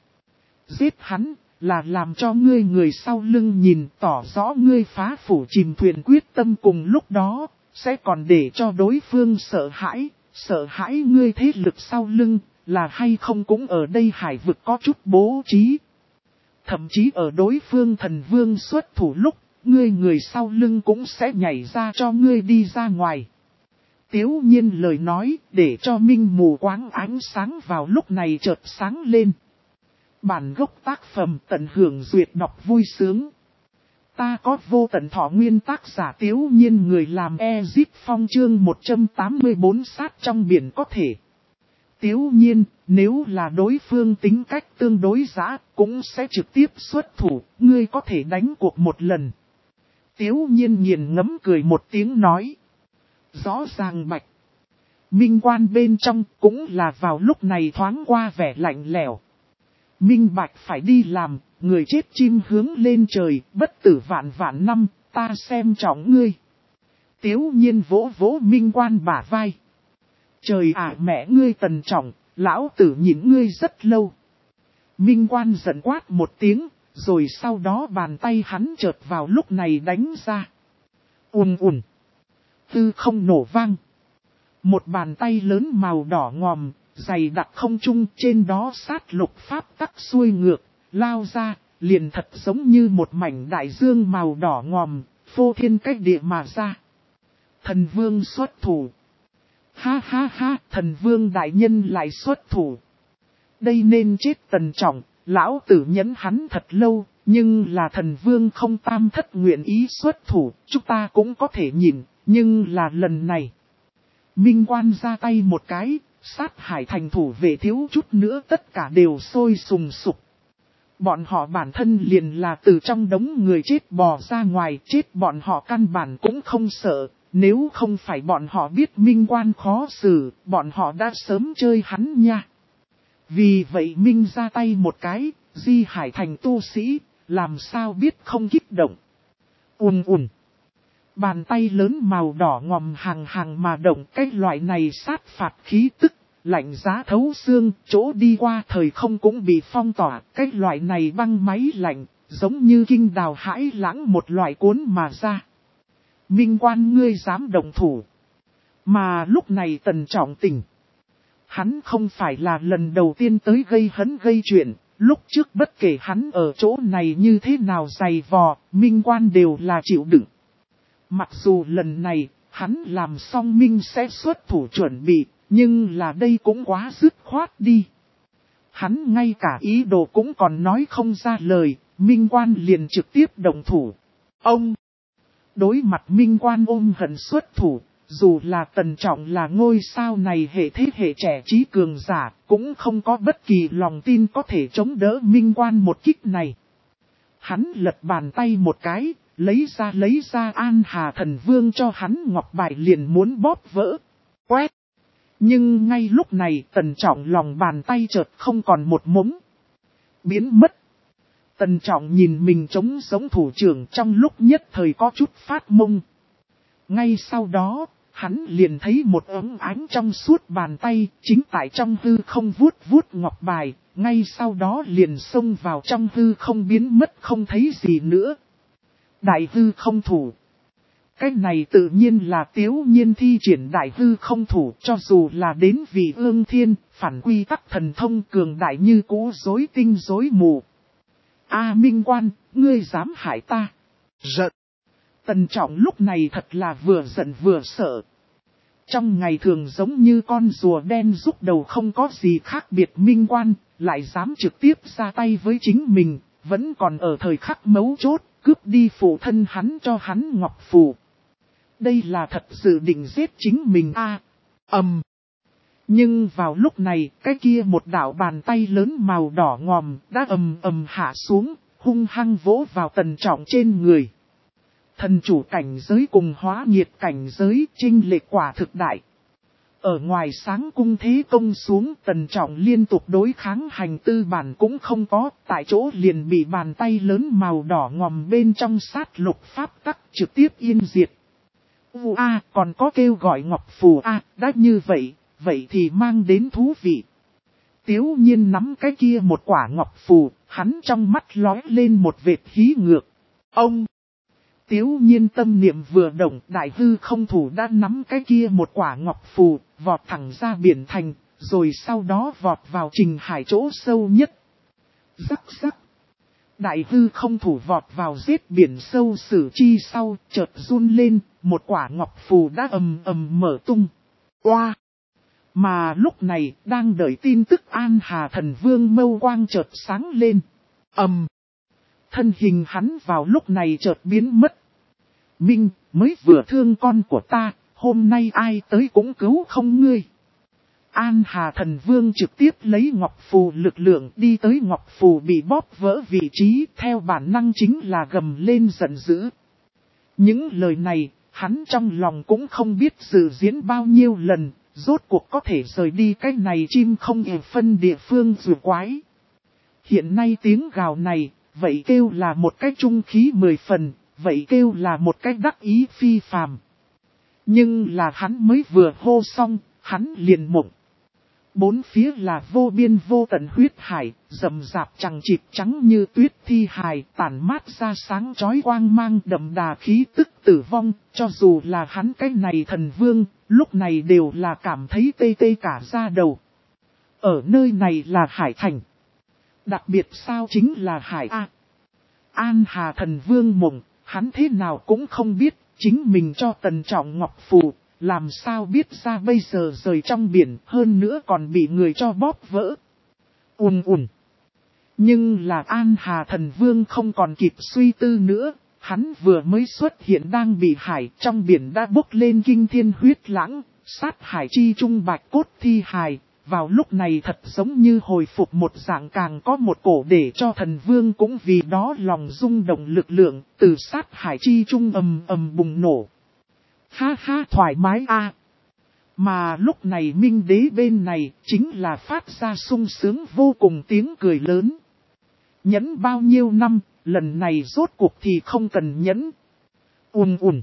Giết hắn, là làm cho ngươi người sau lưng nhìn tỏ rõ ngươi phá phủ chìm thuyền quyết tâm cùng lúc đó, sẽ còn để cho đối phương sợ hãi, sợ hãi ngươi thế lực sau lưng, là hay không cũng ở đây hải vực có chút bố trí. Thậm chí ở đối phương thần vương xuất thủ lúc, ngươi người sau lưng cũng sẽ nhảy ra cho ngươi đi ra ngoài. Tiếu nhiên lời nói để cho minh mù quáng ánh sáng vào lúc này chợt sáng lên. Bản gốc tác phẩm tận hưởng duyệt đọc vui sướng. Ta có vô tận thọ nguyên, tác giả Tiếu Nhiên, người làm Ezip Phong, chương một trăm tám mươi tư sát trong biển có thể. Tiếu Nhiên, nếu là đối phương tính cách tương đối giã, cũng sẽ trực tiếp xuất thủ, ngươi có thể đánh cuộc một lần. Tiếu Nhiên nghiền ngẫm cười một tiếng nói. Rõ ràng bạch. Minh Quan bên trong cũng là vào lúc này thoáng qua vẻ lạnh lẽo. Minh Bạch phải đi làm, người chết chim hướng lên trời, bất tử vạn vạn năm, ta xem trọng ngươi. Tiếu Nhiên vỗ vỗ Minh Quan bả vai. Trời ạ, mẹ ngươi Tần Trọng, lão tử nhìn ngươi rất lâu. Minh Quan giận quát một tiếng, rồi sau đó bàn tay hắn chợt vào lúc này đánh ra. Ùn ùn. Tư không nổ vang. Một bàn tay lớn màu đỏ ngòm, dày đặc không trung, trên đó sát lục pháp tắc xuôi ngược, lao ra, liền thật giống như một mảnh đại dương màu đỏ ngòm, phô thiên cách địa mà ra. Thần vương xuất thủ. Ha ha ha, thần vương đại nhân lại xuất thủ. Đây nên chết Tần Trọng, lão tử nhẫn hắn thật lâu, nhưng là thần vương không tam thất nguyện ý xuất thủ, chúng ta cũng có thể nhìn, nhưng là lần này. Minh Quan ra tay một cái, sát hải thành thủ vệ thiếu chút nữa tất cả đều sôi sùng sục. Bọn họ bản thân liền là từ trong đống người chết bò ra ngoài, chết bọn họ căn bản cũng không sợ, nếu không phải bọn họ biết Minh Quan khó xử, bọn họ đã sớm chơi hắn nha. Vì vậy Minh ra tay một cái, Di Hải thành tu sĩ, làm sao biết không kích động. Ùn ùn. Bàn tay lớn màu đỏ ngòm hàng hàng mà động, cái loại này sát phạt khí tức, lạnh giá thấu xương, chỗ đi qua thời không cũng bị phong tỏa, cái loại này băng máy lạnh, giống như kinh đào hãi lãng một loại cuốn mà ra. Minh Quan, ngươi dám động thủ. Mà lúc này Tần Trọng tỉnh. Hắn không phải là lần đầu tiên tới gây hấn gây chuyện, lúc trước bất kể hắn ở chỗ này như thế nào dày vò, Minh Quan đều là chịu đựng. Mặc dù lần này, hắn làm xong Minh sẽ xuất thủ chuẩn bị, nhưng là đây cũng quá dứt khoát đi. Hắn ngay cả ý đồ cũng còn nói không ra lời, Minh Quan liền trực tiếp động thủ. Ông! Đối mặt Minh Quan ôm hận xuất thủ, dù là Tần Trọng là ngôi sao này hệ thế hệ trẻ trí cường giả, cũng không có bất kỳ lòng tin có thể chống đỡ Minh Quan một kích này. Hắn lật bàn tay một cái, lấy ra lấy ra An Hà Thần Vương cho hắn ngọc bài liền muốn bóp vỡ. Quét! Nhưng ngay lúc này Tần Trọng lòng bàn tay chợt không còn một mống. Biến mất. Tần Trọng nhìn mình trống giống thủ trưởng trong lúc nhất thời có chút phát mông. Ngay sau đó, hắn liền thấy một ống ánh trong suốt bàn tay, chính tại trong hư không vuốt vuốt ngọc bài, ngay sau đó liền xông vào trong hư không biến mất không thấy gì nữa. Đại hư không thủ. Cái này tự nhiên là Tiếu Nhiên thi triển đại hư không thủ, cho dù là đến vị ương thiên, phản quy tắc thần thông cường đại như cũ rối tinh rối mù. A Minh Quan, ngươi dám hại ta. Giận. Tần Trọng lúc này thật là vừa giận vừa sợ. Trong ngày thường giống như con rùa đen rút đầu không có gì khác biệt, Minh Quan, lại dám trực tiếp ra tay với chính mình, vẫn còn ở thời khắc mấu chốt, cướp đi phụ thân hắn cho hắn ngọc phù. Đây là thật sự định giết chính mình a. Ầm. Um. Nhưng vào lúc này, cái kia một đạo bàn tay lớn màu đỏ ngòm đã ầm ầm hạ xuống, hung hăng vỗ vào Tần Trọng trên người. Thần chủ cảnh giới cùng hóa nhiệt cảnh giới chênh lệch quả thực đại. Ở ngoài sáng cung thế công xuống, Tần Trọng liên tục đối kháng hành tư bản cũng không có, tại chỗ liền bị bàn tay lớn màu đỏ ngòm bên trong sát lục pháp tắc trực tiếp yên diệt. U a, còn có kêu gọi ngọc phù a, đã như vậy, vậy thì mang đến thú vị. Tiếu Nhiên nắm cái kia một quả ngọc phù, hắn trong mắt lóe lên một vệt hí ngược. Ông! Tiếu Nhiên tâm niệm vừa động, đại hư không thủ đã nắm cái kia một quả ngọc phù, vọt thẳng ra biển thành, rồi sau đó vọt vào Trình Hải chỗ sâu nhất. Rắc rắc. Đại hư không thủ vọt vào giết biển sâu sử chi sau, chợt run lên, một quả ngọc phù đã ầm ầm mở tung. Oa! Mà lúc này, đang đợi tin tức An Hà Thần Vương mâu quang chợt sáng lên. Ầm! Thân hình hắn vào lúc này chợt biến mất. Minh, mới vừa thương con của ta, hôm nay ai tới cũng cứu không ngươi. An Hà Thần Vương trực tiếp lấy Ngọc Phù lực lượng đi tới Ngọc Phù bị bóp vỡ vị trí, theo bản năng chính là gầm lên giận dữ. Những lời này, hắn trong lòng cũng không biết dự diễn bao nhiêu lần, rốt cuộc có thể rời đi cái này chim không hề phân địa phương rùa quái. Hiện nay tiếng gào này, vậy kêu là một cái trung khí mười phần, vậy kêu là một cái đắc ý phi phàm. Nhưng là hắn mới vừa hô xong, hắn liền mộng. Bốn phía là vô biên vô tận huyết hải, rầm rạp chằng chịt trắng như tuyết thi hài, tản mát ra sáng chói quang mang đậm đà khí tức tử vong, cho dù là hắn cái này thần vương, lúc này đều là cảm thấy tê tê cả da đầu. Ở nơi này là hải thành. Đặc biệt sao chính là hải A. An Hà Thần Vương mộng, hắn thế nào cũng không biết, chính mình cho Tần Trọng Ngọc Phù. Làm sao biết ra bây giờ rời trong biển, hơn nữa còn bị người cho bóp vỡ. Ùn ùn. Nhưng là An Hà Thần Vương không còn kịp suy tư nữa. Hắn vừa mới xuất hiện đang bị hải, trong biển đã bốc lên kinh thiên huyết lãng, sát hải chi trung bạch cốt thi hài. Vào lúc này thật giống như hồi phục một dạng, càng có một cổ để cho thần vương cũng vì đó lòng rung động lực lượng, từ sát hải chi trung ầm ầm bùng nổ. Ha ha thoải mái a. Mà lúc này Minh Đế bên này chính là phát ra sung sướng vô cùng tiếng cười lớn. Nhẫn bao nhiêu năm, lần này rốt cuộc thì không cần nhẫn. Ùn ùn.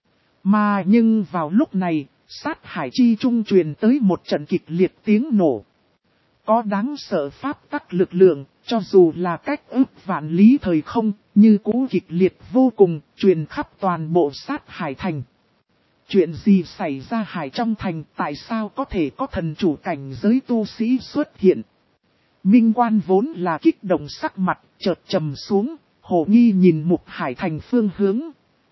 Mà nhưng vào lúc này, sát hải chi trung truyền tới một trận kịch liệt tiếng nổ. Có đáng sợ pháp tắc lực lượng, cho dù là cách ức vạn lý thời không, như cũ kịch liệt vô cùng, truyền khắp toàn bộ sát hải thành. Chuyện gì xảy ra hải trong thành, tại sao có thể có thần chủ cảnh giới tu sĩ xuất hiện? Minh Quan vốn là kích động sắc mặt, chợt trầm xuống, hồ nghi nhìn Mục Hải thành phương hướng.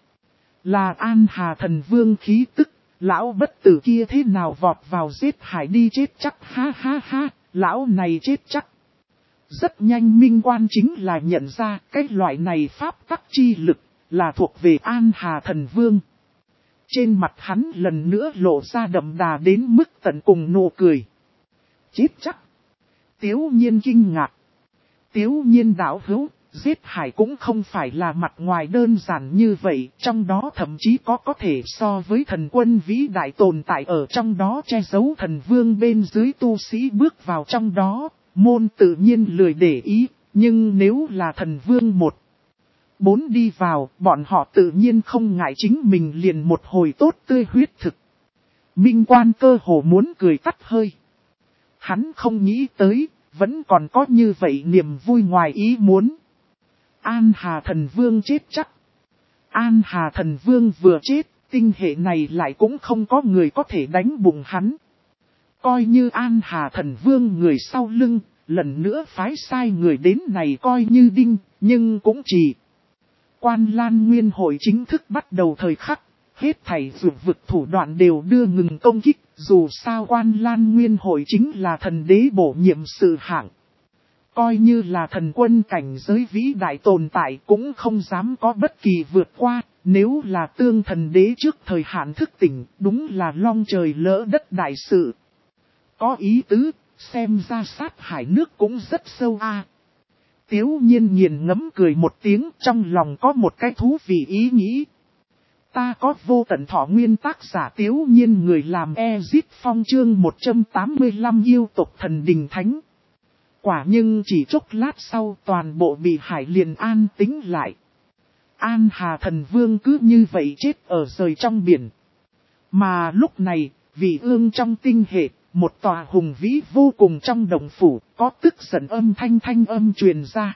Là An Hà Thần Vương khí tức, lão bất tử kia thế nào vọt vào giết hải đi chết chắc, ha ha ha, lão này chết chắc. Rất nhanh Minh Quan chính là nhận ra cái loại này pháp tắc chi lực, là thuộc về An Hà Thần Vương. Trên mặt hắn lần nữa lộ ra đậm đà đến mức tận cùng nụ cười. Chết chắc. Tiếu Nhiên kinh ngạc. Tiếu Nhiên đạo hữu, giết hải cũng không phải là mặt ngoài đơn giản như vậy. Trong đó thậm chí có có thể so với thần quân vĩ đại tồn tại ở trong đó, che giấu thần vương bên dưới tu sĩ bước vào trong đó. Môn tự nhiên lười để ý, nhưng nếu là thần vương một bốn đi vào, bọn họ tự nhiên không ngại chính mình liền một hồi tốt tươi huyết thực. Minh Quan cơ hồ muốn cười tắt hơi. Hắn không nghĩ tới, vẫn còn có như vậy niềm vui ngoài ý muốn. An Hà Thần Vương chết chắc. An Hà Thần Vương vừa chết, tinh hệ này lại cũng không có người có thể đánh bụng hắn. Coi như An Hà Thần Vương người sau lưng, lần nữa phái sai người đến này coi như đinh, nhưng cũng chỉ. Quan Lan Nguyên Hội chính thức bắt đầu thời khắc, hết thảy vượt vực thủ đoạn đều đưa ngừng công kích, dù sao Quan Lan Nguyên Hội chính là thần đế bổ nhiệm sự hạng. Coi như là thần quân cảnh giới vĩ đại tồn tại cũng không dám có bất kỳ vượt qua, nếu là tương thần đế trước thời hạn thức tỉnh, đúng là long trời lỡ đất đại sự. Có ý tứ, xem ra sát hải nước cũng rất sâu a. Tiếu Nhiên nghiền ngẫm cười một tiếng, trong lòng có một cái thú vị ý nghĩ. Ta có vô tận thọ nguyên, tác giả Tiếu Nhiên, người làm Ezit Phong, chương một trăm tám mươi lăm yêu tộc thần đình thánh. Quả nhưng chỉ chốc lát sau toàn bộ bị hải liền an tĩnh lại. An Hà Thần Vương cứ như vậy chết ở rời trong biển. Mà lúc này, vì ương trong tinh hệ, một tòa hùng vĩ vô cùng trong đồng phủ, có tức giận âm thanh thanh âm truyền ra.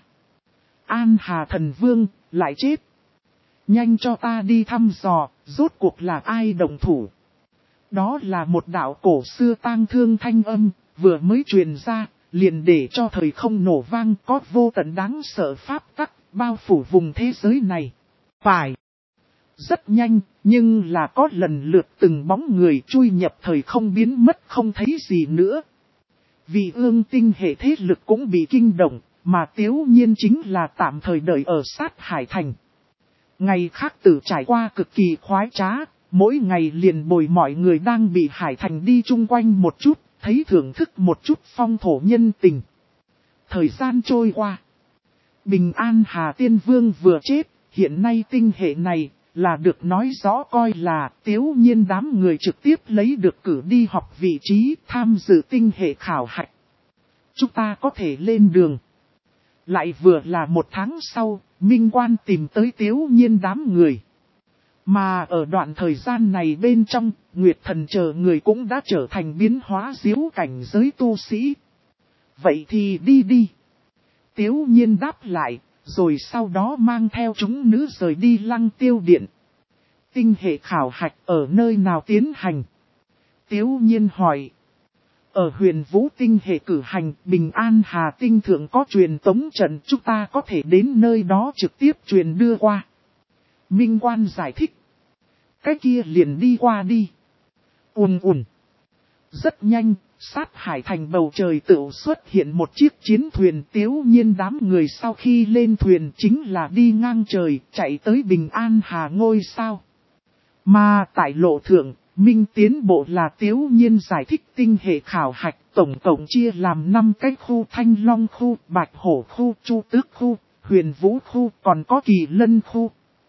An Hà Thần Vương, lại chết. Nhanh cho ta đi thăm dò, rốt cuộc là ai đồng thủ. Đó là một đạo cổ xưa tang thương thanh âm, vừa mới truyền ra, liền để cho thời không nổ vang, có vô tận đáng sợ pháp tắc, bao phủ vùng thế giới này. Phải. Rất nhanh, nhưng là có lần lượt từng bóng người chui nhập thời không biến mất không thấy gì nữa. Vì ương tinh hệ thế lực cũng bị kinh động, mà Tiếu Nhiên chính là tạm thời đợi ở sát Hải Thành. Ngày khác tử trải qua cực kỳ khoái trá, mỗi ngày liền bồi mọi người đang bị Hải Thành đi chung quanh một chút, thấy thưởng thức một chút phong thổ nhân tình. Thời gian trôi qua. Bình An Hà Tiên Vương vừa chết, hiện nay tinh hệ này là được nói rõ coi là Tiếu Nhiên đám người trực tiếp lấy được cử đi học vị trí tham dự tinh hệ khảo hạch. Chúng ta có thể lên đường. Lại vừa là một tháng sau, Minh Quan tìm tới Tiếu Nhiên đám người. Mà ở đoạn thời gian này bên trong, Nguyệt Thần chờ người cũng đã trở thành biến hóa diếu cảnh giới tu sĩ. Vậy thì đi đi. Tiếu Nhiên đáp lại, rồi sau đó mang theo chúng nữ rời đi Lăng Tiêu Điện. Tinh hệ khảo hạch ở nơi nào tiến hành? Tiếu Nhiên hỏi. Ở Huyền Vũ tinh hệ cử hành, Bình An Hà tinh thượng có truyền tống trận, chúng ta có thể đến nơi đó trực tiếp truyền đưa qua. Minh Quan giải thích. Cái kia liền đi qua đi. Ùn ùn. Rất nhanh, sát Hải Thành bầu trời tự xuất hiện một chiếc chiến thuyền. Tiếu Nhiên đám người sau khi lên thuyền chính là đi ngang trời, chạy tới Bình An Hà ngôi sao. Mà tại lộ thượng, Minh tiến bộ là Tiếu Nhiên giải thích tinh hệ khảo hạch tổng cộng chia làm năm cái khu: Thanh Long khu, Bạch Hổ khu, Chu Tước khu, Huyền Vũ khu, còn có Kỳ Lân khu.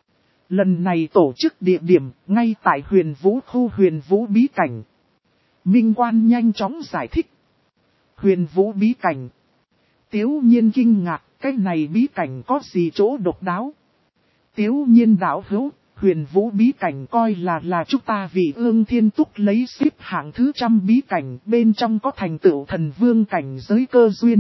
Lần này tổ chức địa điểm ngay tại Huyền Vũ khu Huyền Vũ bí cảnh. Minh Quan nhanh chóng giải thích. Huyền Vũ bí cảnh. Tiếu Nhiên kinh ngạc, cái này bí cảnh có gì chỗ độc đáo? Tiếu Nhiên đạo hữu, Huyền Vũ bí cảnh coi là là chúng ta vì Ương Thiên Túc lấy xếp hạng thứ trăm bí cảnh, bên trong có thành tựu thần vương cảnh giới cơ duyên.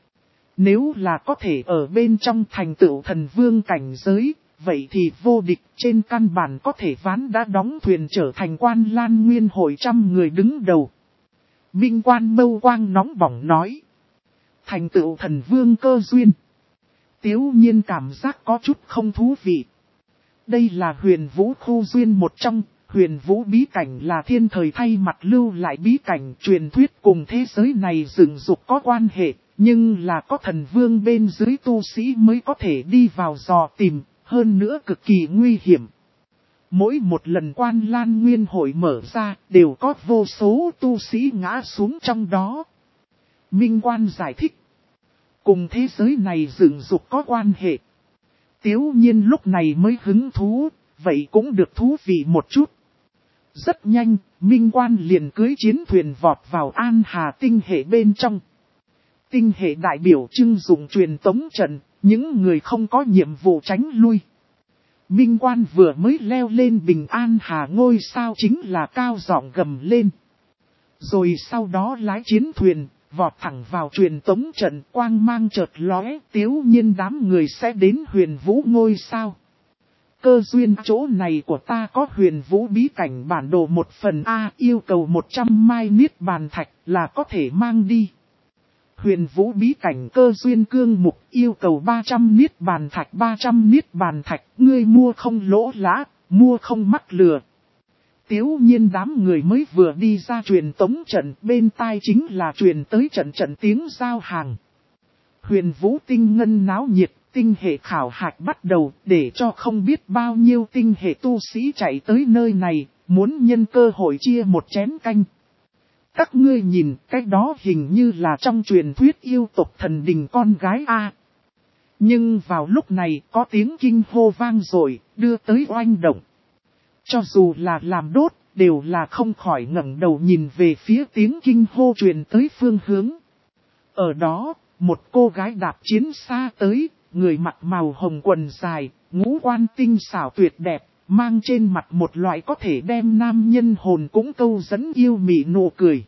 Nếu là có thể ở bên trong thành tựu thần vương cảnh giới, vậy thì vô địch, trên căn bản có thể ván đã đóng thuyền trở thành Quan Lan Nguyên hội trăm người đứng đầu. Minh Quan mâu quang nóng bỏng nói. Thành tựu thần vương cơ duyên. Tiếu Nhiên cảm giác có chút không thú vị. Đây là Huyền Vũ khu duyên một trong, Huyền Vũ bí cảnh là thiên thời thay mặt lưu lại bí cảnh, truyền thuyết cùng thế giới này dựng dục có quan hệ, nhưng là có thần vương bên dưới tu sĩ mới có thể đi vào dò tìm, hơn nữa cực kỳ nguy hiểm. Mỗi một lần Quan Lan Nguyên hội mở ra, đều có vô số tu sĩ ngã xuống trong đó. Minh Quan giải thích. Cùng thế giới này dựng dục có quan hệ. Tiếu Nhiên lúc này mới hứng thú, vậy cũng được thú vị một chút. Rất nhanh, Minh Quan liền cưới chiến thuyền vọt vào An Hà tinh hệ bên trong. Tinh hệ đại biểu trưng dùng truyền tống trận, những người không có nhiệm vụ tránh lui. Minh Quan vừa mới leo lên Bình An Hà ngôi sao chính là cao giọng gầm lên. Rồi sau đó lái chiến thuyền, vọt thẳng vào truyền tống trận, quang mang chợt lóe, Tiếu Nhiên đám người sẽ đến Huyền Vũ ngôi sao. Cơ duyên chỗ này của ta có Huyền Vũ bí cảnh bản đồ một phần A, yêu cầu một trăm mai niết bàn thạch là có thể mang đi. Huyền Vũ bí cảnh cơ duyên cương mục yêu cầu ba trăm niết bàn thạch, ba trăm niết bàn thạch, ngươi mua không lỗ lã, mua không mắc lừa. Tiếu Nhiên đám người mới vừa đi ra truyền tống trận, bên tai chính là truyền tới trận trận tiếng giao hàng. Huyền Vũ tinh ngân náo nhiệt, tinh hệ khảo hạch bắt đầu, để cho không biết bao nhiêu tinh hệ tu sĩ chạy tới nơi này, muốn nhân cơ hội chia một chén canh. Các ngươi nhìn, cái đó hình như là trong truyền thuyết yêu tộc thần đình con gái A. Nhưng vào lúc này có tiếng kinh hô vang rồi, đưa tới oanh động. Cho dù là làm đốt, đều là không khỏi ngẩng đầu nhìn về phía tiếng kinh hô truyền tới phương hướng. Ở đó, một cô gái đạp chiến xa tới, người mặc màu hồng quần dài, ngũ quan tinh xảo tuyệt đẹp, mang trên mặt một loại có thể đem nam nhân hồn cũng câu dẫn yêu mị nụ cười.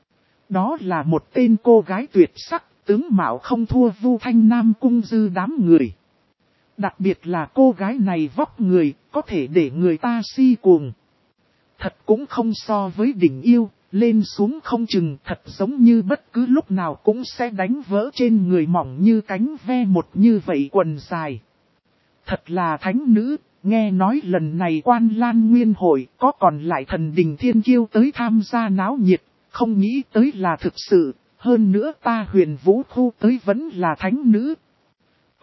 Đó là một tên cô gái tuyệt sắc, tướng mạo không thua Vu Thanh Nam cung dư đám người. Đặc biệt là cô gái này vóc người, có thể để người ta si cuồng. Thật cũng không so với đỉnh yêu, lên xuống không chừng, thật giống như bất cứ lúc nào cũng sẽ đánh vỡ trên người mỏng như cánh ve một như vậy quần dài. Thật là thánh nữ, nghe nói lần này Quan Lan Nguyên hội có còn lại thần đình thiên kiêu tới tham gia náo nhiệt, không nghĩ tới là thực sự, hơn nữa ta Huyền Vũ khu tới vẫn là thánh nữ,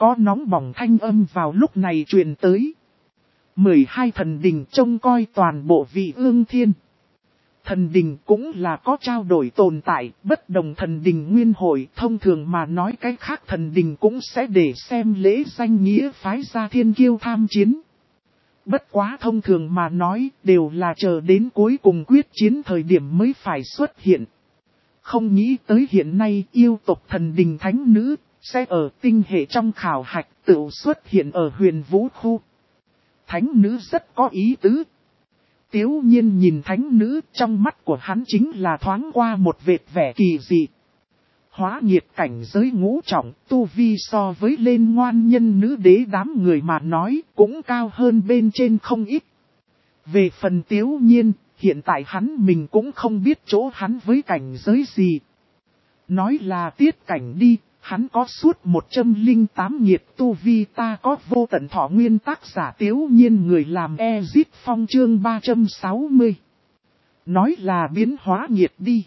có nóng bỏng thanh âm vào lúc này truyền tới. mười hai thần đình trông coi toàn bộ vị ương thiên. Thần đình cũng là có trao đổi tồn tại, bất đồng thần đình nguyên hội, thông thường mà nói cái khác thần đình cũng sẽ để xem lễ danh nghĩa phái ra thiên kiêu tham chiến. Bất quá thông thường mà nói, đều là chờ đến cuối cùng quyết chiến thời điểm mới phải xuất hiện. Không nghĩ tới hiện nay yêu tộc thần đình thánh nữ, sẽ ở tinh hệ trong khảo hạch tự xuất hiện ở huyền vũ khu. Thánh nữ rất có ý tứ. Tiếu nhiên nhìn thánh nữ, trong mắt của hắn chính là thoáng qua một vệt vẻ kỳ dị. Hóa nhiệt cảnh giới ngũ trọng, tu vi so với lên ngoan nhân nữ đế đám người mà nói, cũng cao hơn bên trên không ít. Về phần tiếu nhiên, hiện tại hắn mình cũng không biết chỗ hắn với cảnh giới gì. Nói là tiết cảnh đi, hắn có suốt một trăm lẻ tám nhiệt tu vi, ta có vô tận thọ nguyên. Tác giả tiếu nhiên người làm Ezit Phong chương ba trăm sáu mươi. Nói là biến hóa nhiệt đi.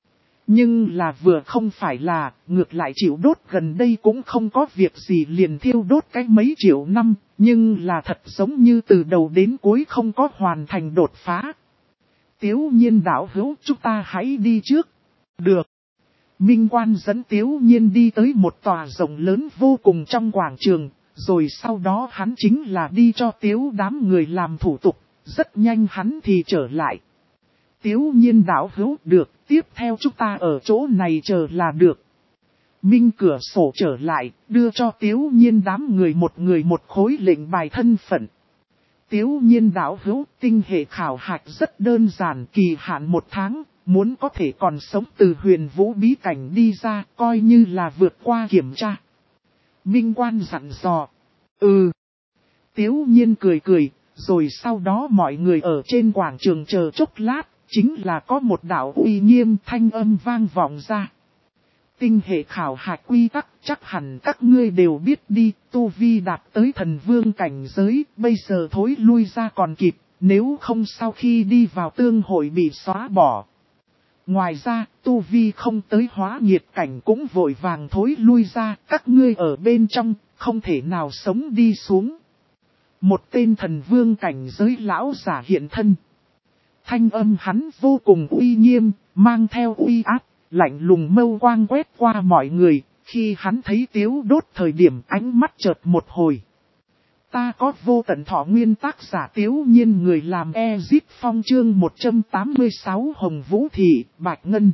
Nhưng là vừa không phải là, ngược lại chịu đốt gần đây cũng không có việc gì liền thiêu đốt cái mấy triệu năm, nhưng là thật giống như từ đầu đến cuối không có hoàn thành đột phá. Tiếu nhiên đạo hữu, chúng ta hãy đi trước. Được. Minh Quan dẫn Tiếu nhiên đi tới một tòa rộng lớn vô cùng trong quảng trường, rồi sau đó hắn chính là đi cho Tiếu đám người làm thủ tục, rất nhanh hắn thì trở lại. Tiếu nhiên đạo hữu, được, tiếp theo chúng ta ở chỗ này chờ là được. Minh cửa sổ trở lại, đưa cho Tiếu nhiên đám người một người một khối lệnh bài thân phận. Tiếu nhiên đạo hữu, tinh hệ khảo hạch rất đơn giản, kỳ hạn một tháng, muốn có thể còn sống từ huyền vũ bí cảnh đi ra, coi như là vượt qua kiểm tra. Minh Quan dặn dò. Ừ. Tiếu nhiên cười cười, rồi sau đó mọi người ở trên quảng trường chờ chốc lát, chính là có một đạo uy nghiêm thanh âm vang vọng ra. Tinh hệ khảo hạch quy tắc chắc hẳn các ngươi đều biết đi, tu vi đạt tới thần vương cảnh giới, bây giờ thối lui ra còn kịp, nếu không sau khi đi vào tương hội bị xóa bỏ. Ngoài ra, tu vi không tới hóa nhiệt cảnh cũng vội vàng thối lui ra, các ngươi ở bên trong, không thể nào sống đi xuống. Một tên thần vương cảnh giới lão giả hiện thân. Thanh âm hắn vô cùng uy nghiêm, mang theo uy áp, lạnh lùng mâu quang quét qua mọi người, khi hắn thấy Tiếu đốt thời điểm ánh mắt chợt một hồi. Ta có vô tận thọ nguyên. Tác giả Tiếu nhiên người làm Ezit Phong chương một trăm tám mươi sáu Hồng Vũ Thị, Bạch Ngân.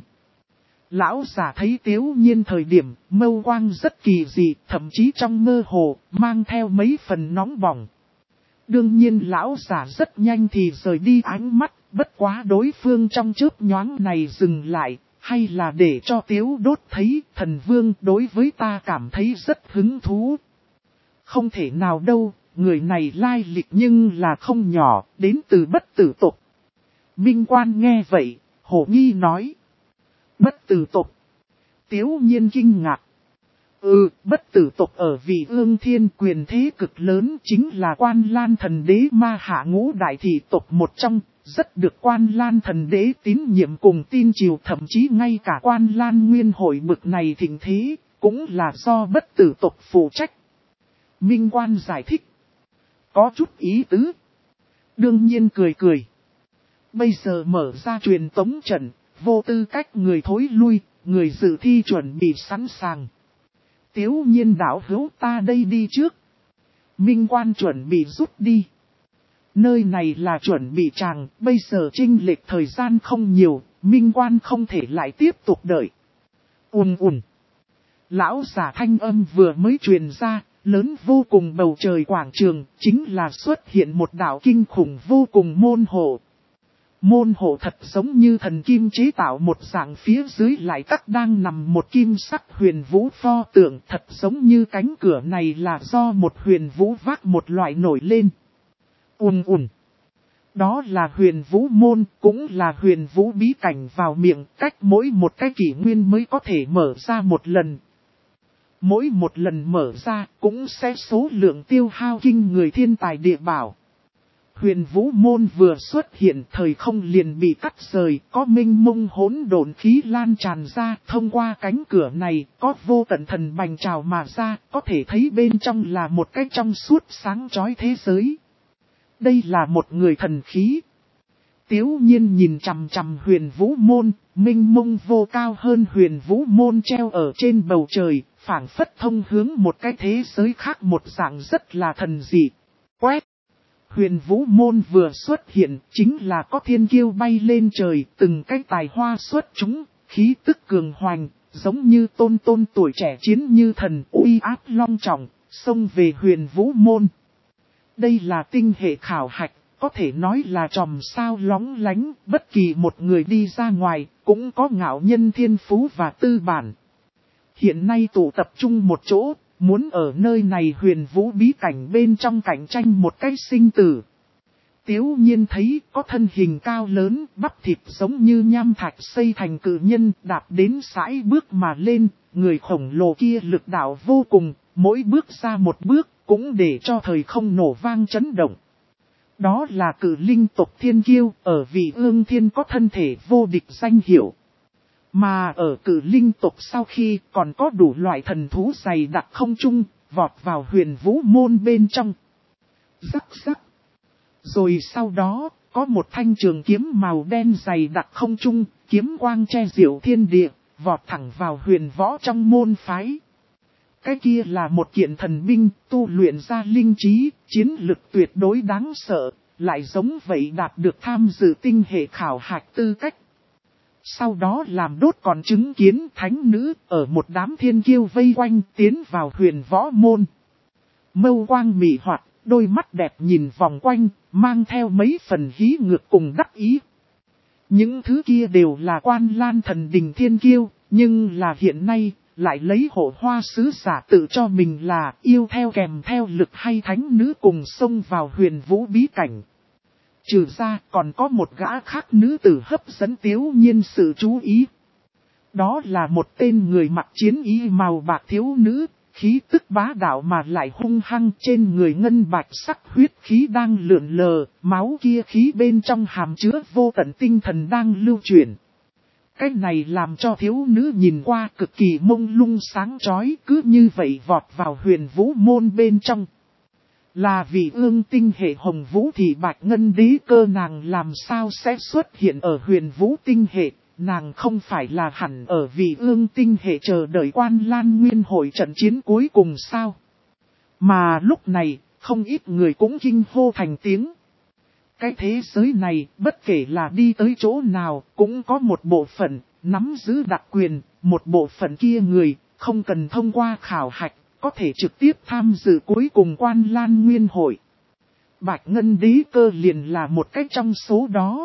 Lão giả thấy Tiếu nhiên thời điểm, mâu quang rất kỳ dị, thậm chí trong mơ hồ, mang theo mấy phần nóng bỏng. Đương nhiên lão giả rất nhanh thì rời đi ánh mắt, bất quá đối phương trong chớp nhoáng này dừng lại, hay là để cho Tiếu đốt thấy thần vương đối với ta cảm thấy rất hứng thú. Không thể nào đâu, người này lai lịch nhưng là không nhỏ, đến từ bất tử tộc. Minh Quan nghe vậy, hổ nghi nói. Bất tử tộc. Tiếu nhiên kinh ngạc. Ừ, bất tử tộc ở vị ương thiên quyền thế cực lớn, chính là Quan Lan thần đế ma hạ ngũ đại thị tộc một trong, rất được Quan Lan thần đế tín nhiệm cùng tin chiều, thậm chí ngay cả Quan Lan nguyên hội bực này thịnh thế, cũng là do bất tử tộc phụ trách. Minh Quan giải thích. Có chút ý tứ. Đương nhiên cười cười. Bây giờ mở ra truyền tống trận, vô tư cách người thối lui, người dự thi chuẩn bị sẵn sàng. Tiếu nhiên đạo hữu, ta đây đi trước. Minh Quan chuẩn bị rút đi. Nơi này là chuẩn bị tràng, bây giờ chênh lệch thời gian không nhiều, Minh Quan không thể lại tiếp tục đợi. Ùn ùn. Lão giả thanh âm vừa mới truyền ra, lớn vô cùng bầu trời quảng trường, chính là xuất hiện một đạo kinh khủng vô cùng môn hộ. Môn hộ thật giống như thần kim chế tạo một dạng, phía dưới lại tắc đang nằm một kim sắc huyền vũ pho tượng, thật giống như cánh cửa này là do một huyền vũ vác một loại nổi lên. Ùn ùn. Đó là huyền vũ môn, cũng là huyền vũ bí cảnh vào miệng, cách mỗi một cái kỷ nguyên mới có thể mở ra một lần. Mỗi một lần mở ra cũng sẽ số lượng tiêu hao kinh người thiên tài địa bảo. Huyền Vũ Môn vừa xuất hiện, thời không liền bị cắt rời, có minh mông hỗn độn khí lan tràn ra, thông qua cánh cửa này, có vô tận thần bành trào mà ra, có thể thấy bên trong là một cái trong suốt sáng chói thế giới. Đây là một người thần khí. Tiếu Nhiên nhìn chằm chằm Huyền Vũ Môn, minh mông vô cao hơn Huyền Vũ Môn treo ở trên bầu trời, phảng phất thông hướng một cái thế giới khác, một dạng rất là thần dị. Quét! Huyền Vũ Môn vừa xuất hiện, chính là có thiên kiêu bay lên trời, từng cái tài hoa xuất chúng, khí tức cường hoành, giống như tôn tôn tuổi trẻ chiến như thần, uy áp long trọng, xông về Huyền Vũ Môn. Đây là tinh hệ khảo hạch, có thể nói là chòm sao lóng lánh, bất kỳ một người đi ra ngoài, cũng có ngạo nhân thiên phú và tư bản. Hiện nay tụ tập trung một chỗ, muốn ở nơi này Huyền Vũ bí cảnh bên trong cạnh tranh một cái sinh tử. Tiếu Nhiên thấy có thân hình cao lớn, bắp thịt giống như nham thạch xây thành cự nhân, đạp đến sải bước mà lên, người khổng lồ kia lực đạo vô cùng, mỗi bước ra một bước, cũng để cho thời không nổ vang chấn động. Đó là cử linh tộc thiên kiêu, ở Vị Ương Thiên có thân thể vô địch danh hiệu. Mà ở cử linh tộc sau khi còn có đủ loại thần thú dày đặc không trung, vọt vào Huyền Vũ Môn bên trong. Rắc rắc. Rồi sau đó, có một thanh trường kiếm màu đen dày đặc không trung, kiếm quang che diệu thiên địa, vọt thẳng vào huyền võ trong môn phái. Cái kia là một kiện thần binh, tu luyện ra linh trí, chiến lực tuyệt đối đáng sợ, lại giống vậy đạt được tham dự tinh hệ khảo hạch tư cách. Sau đó làm đốt còn chứng kiến thánh nữ ở một đám thiên kiêu vây quanh tiến vào huyền võ môn. Mâu quang mị hoạt, đôi mắt đẹp nhìn vòng quanh, mang theo mấy phần hí ngược cùng đắc ý. Những thứ kia đều là Quan Lan thần đình thiên kiêu, nhưng là hiện nay, lại lấy hộ hoa sứ giả tự cho mình là yêu theo kèm theo lực hay thánh nữ cùng xông vào huyền vũ bí cảnh. Trừ ra còn có một gã khác nữ tử hấp dẫn Tiếu Nhiên sự chú ý. Đó là một tên người mặc chiến y màu bạc thiếu nữ, khí tức bá đạo mà lại hung hăng, trên người ngân bạch sắc huyết khí đang lượn lờ, máu kia khí bên trong hàm chứa vô tận tinh thần đang lưu chuyển. Cái này làm cho thiếu nữ nhìn qua cực kỳ mông lung sáng chói, cứ như vậy vọt vào huyền vũ môn bên trong. Là Vị Ương tinh hệ hồng vũ thì Bạch Ngân Đế Cơ nàng làm sao sẽ xuất hiện ở huyền vũ tinh hệ, nàng không phải là hẳn ở Vị Ương tinh hệ chờ đợi Quan Lan Nguyên hội trận chiến cuối cùng sao. Mà lúc này, không ít người cũng kinh hô thành tiếng. Cái thế giới này, bất kể là đi tới chỗ nào, cũng có một bộ phận, nắm giữ đặc quyền, một bộ phận kia người, không cần thông qua khảo hạch, có thể trực tiếp tham dự cuối cùng Quan Lan Nguyên hội. Bạch Ngân Đế Cơ liền là một cách trong số đó.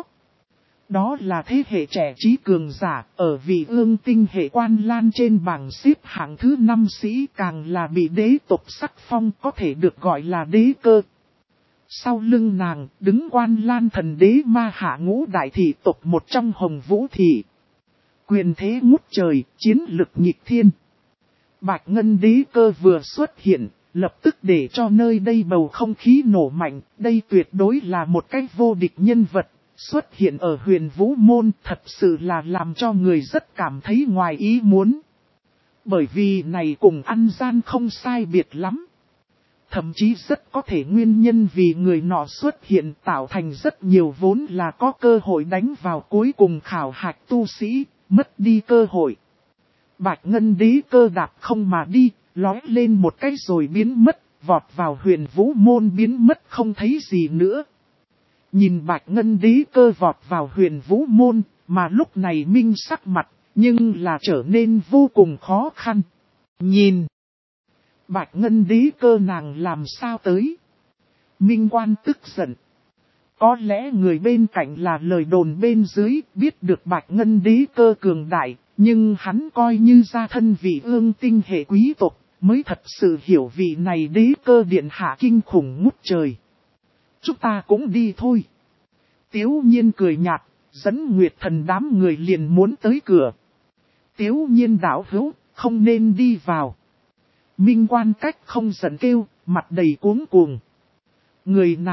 Đó là thế hệ trẻ trí cường giả, ở Vị Ương tinh hệ Quan Lan trên bảng xếp hạng thứ năm sĩ, càng là bị đế tộc sắc phong, có thể được gọi là đế cơ. Sau lưng nàng, đứng Quan Lan thần đế Ma Hạ Ngũ đại thị tộc một trong Hồng Vũ thị. Quyền thế ngút trời, chiến lực nghịch thiên. Bạch Ngân Đế Cơ vừa xuất hiện, lập tức để cho nơi đây bầu không khí nổ mạnh, đây tuyệt đối là một cái vô địch nhân vật, xuất hiện ở huyền vũ môn, thật sự là làm cho người rất cảm thấy ngoài ý muốn. Bởi vì này cùng ăn gian không sai biệt lắm. Thậm chí rất có thể nguyên nhân vì người nọ xuất hiện tạo thành rất nhiều vốn là có cơ hội đánh vào cuối cùng khảo hạch tu sĩ, mất đi cơ hội. Bạch Ngân Đế Cơ đạp không mà đi, lói lên một cái rồi biến mất, vọt vào huyền vũ môn biến mất không thấy gì nữa. Nhìn Bạch Ngân Đế Cơ vọt vào huyền vũ môn, mà lúc này minh sắc mặt, nhưng là trở nên vô cùng khó khăn. Nhìn! Bạch Ngân Đế Cơ nàng làm sao tới? Minh Quan tức giận. Có lẽ người bên cạnh là lời đồn bên dưới, biết được Bạch Ngân Đế Cơ cường đại, nhưng hắn coi như gia thân Vị Ương tinh hệ quý tộc, mới thật sự hiểu vị này đế cơ điện hạ kinh khủng ngút trời. Chúng ta cũng đi thôi. Tiếu Nhiên cười nhạt, dẫn Nguyệt Thần đám người liền muốn tới cửa. Tiếu Nhiên đảo hữu, không nên đi vào. Minh Quan cách không giận kêu, mặt đầy cuống cuồng. Người nào,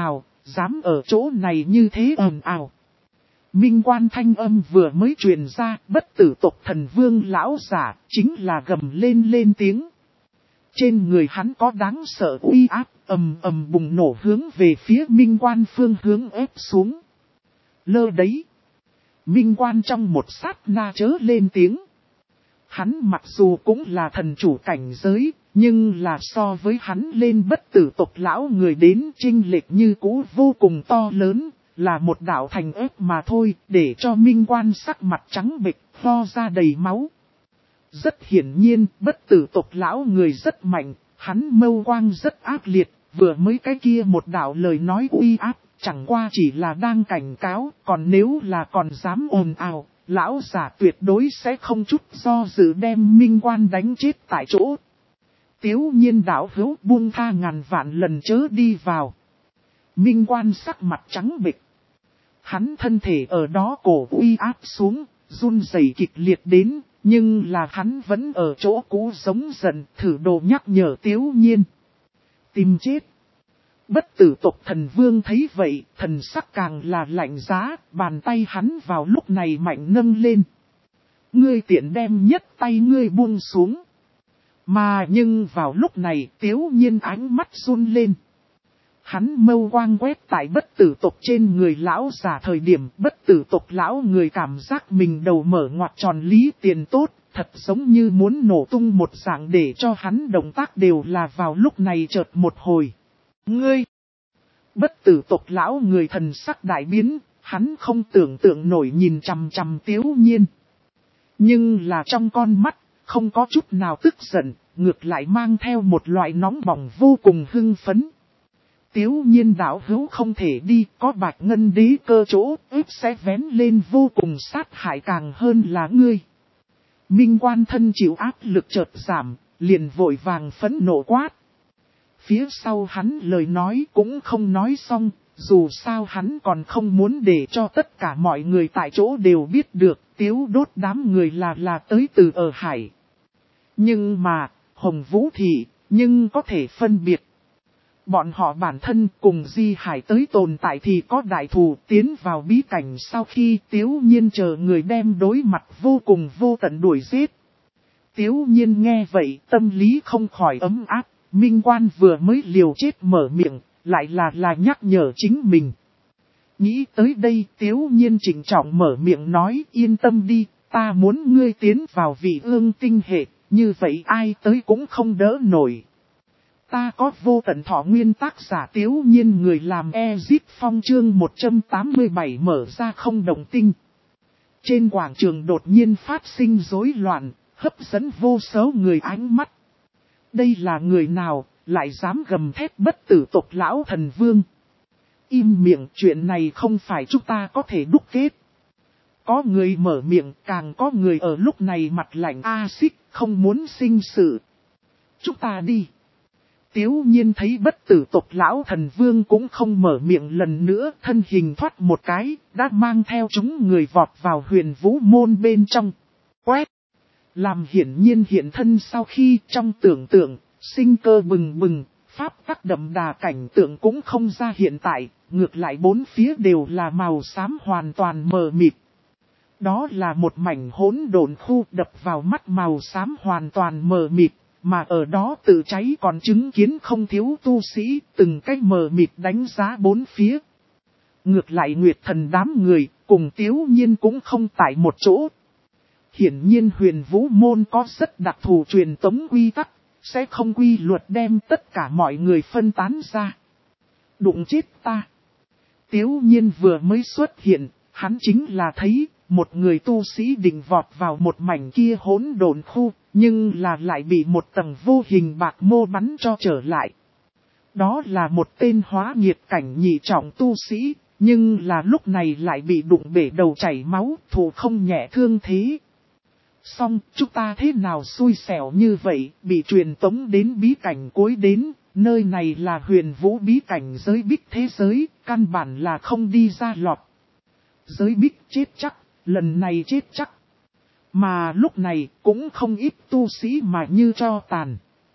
dám ở chỗ này như thế ồn ào. Minh Quan thanh âm vừa mới truyền ra, bất tử tộc thần vương lão giả, chính là gầm lên lên tiếng. Trên người hắn có đáng sợ uy áp, ầm ầm bùng nổ hướng về phía Minh Quan phương hướng ép xuống. Lơ đấy. Minh Quan trong một sát na chớ lên tiếng. Hắn mặc dù cũng là thần chủ cảnh giới, nhưng là so với hắn lên bất tử tộc lão người đến chênh lệch như cũ vô cùng to lớn, là một đạo thành ép mà thôi, để cho Minh Quan sắc mặt trắng bệch, ho ra đầy máu. Rất hiển nhiên, bất tử tộc lão người rất mạnh, hắn mâu quang rất ác liệt, vừa mới cái kia một đạo lời nói uy áp, chẳng qua chỉ là đang cảnh cáo, còn nếu là còn dám ồn ào, lão giả tuyệt đối sẽ không chút do dự đem Minh Quan đánh chết tại chỗ. Tiếu nhiên đạo hữu buông tha ngàn vạn lần chớ đi vào. Minh Quan sắc mặt trắng bệch. Hắn thân thể ở đó cổ uy áp xuống, run rẩy kịch liệt đến, nhưng là hắn vẫn ở chỗ cũ sống dần, thử đồ nhắc nhở Tiếu nhiên. Tìm chết. Bất tử tộc thần vương thấy vậy, thần sắc càng là lạnh giá, bàn tay hắn vào lúc này mạnh nâng lên. Ngươi tiện đem nhất tay ngươi buông xuống. Mà nhưng vào lúc này Tiếu nhiên ánh mắt run lên. Hắn mâu quang quét tại bất tử tộc trên người lão giả thời điểm bất tử tộc lão người cảm giác mình đầu mở ngoặt tròn lý tiền tốt, thật giống như muốn nổ tung một dạng để cho hắn động tác đều là vào lúc này chợt một hồi. Ngươi! Bất tử tộc lão người thần sắc đại biến, hắn không tưởng tượng nổi nhìn chằm chằm Tiếu nhiên. Nhưng là trong con mắt, không có chút nào tức giận, ngược lại mang theo một loại nóng bỏng vô cùng hưng phấn. Tiếu nhiên đạo hữu không thể đi, có bạch ngân đế cơ chỗ, ếp sẽ vén lên vô cùng sát hại càng hơn là ngươi. Minh Quan thân chịu áp lực chợt giảm, liền vội vàng phẫn nộ quát. Phía sau hắn lời nói cũng không nói xong, dù sao hắn còn không muốn để cho tất cả mọi người tại chỗ đều biết được Tiếu đốt đám người là là tới từ ở hải. Nhưng mà, Hồng Vũ Thị, nhưng có thể phân biệt. Bọn họ bản thân cùng Di Hải tới tồn tại thì có đại thù tiến vào bí cảnh sau khi Tiếu nhiên chờ người đem đối mặt vô cùng vô tận đuổi giết. Tiếu nhiên nghe vậy tâm lý không khỏi ấm áp, Minh Quan vừa mới liều chết mở miệng, lại là là nhắc nhở chính mình. Nghĩ tới đây Tiếu nhiên chỉnh trọng mở miệng nói yên tâm đi, ta muốn ngươi tiến vào vị ương tinh hệ, như vậy ai tới cũng không đỡ nổi. Ta có vô tận thọ nguyên tác giả Tiếu nhiên người làm Ezip Phong chương một trăm tám mươi bảy mở ra không đồng tinh. Trên quảng trường đột nhiên phát sinh rối loạn, hấp dẫn vô số người ánh mắt. Đây là người nào, lại dám gầm thét bất tử tộc lão thần vương. Im miệng, chuyện này không phải chúng ta có thể đúc kết. Có người mở miệng, càng có người ở lúc này mặt lạnh axit, không muốn sinh sự. Chúng ta đi. Tiếu nhiên thấy bất tử tộc lão thần vương cũng không mở miệng lần nữa, thân hình thoát một cái, đã mang theo chúng người vọt vào huyền vũ môn bên trong. Quét! Làm hiển nhiên hiện thân sau khi trong tưởng tượng, sinh cơ bừng bừng, pháp tắc đậm đà cảnh tượng cũng không ra hiện tại, ngược lại bốn phía đều là màu xám hoàn toàn mờ mịt. Đó là một mảnh hỗn độn khu đập vào mắt màu xám hoàn toàn mờ mịt. Mà ở đó tự cháy còn chứng kiến không thiếu tu sĩ, từng cách mờ mịt đánh giá bốn phía. Ngược lại Nguyệt Thần đám người, cùng Tiếu nhiên cũng không tại một chỗ. Hiển nhiên huyền vũ môn có rất đặc thù truyền tống quy tắc, sẽ không quy luật đem tất cả mọi người phân tán ra. Đụng chết ta. Tiếu nhiên vừa mới xuất hiện, hắn chính là thấy một người tu sĩ định vọt vào một mảnh kia hỗn độn khu. Nhưng là lại bị một tầng vô hình bạc mô bắn cho trở lại. Đó là một tên hóa nhiệt cảnh nhị trọng tu sĩ, nhưng là lúc này lại bị đụng bể đầu chảy máu, thù không nhẹ thương thế. Xong, chúng ta thế nào xui xẻo như vậy, bị truyền tống đến bí cảnh cuối đến, nơi này là huyền vũ bí cảnh giới bích thế giới, căn bản là không đi ra lọt. Giới bích chết chắc, lần này chết chắc. Mà lúc này cũng không ít tu sĩ mà như cho tàn.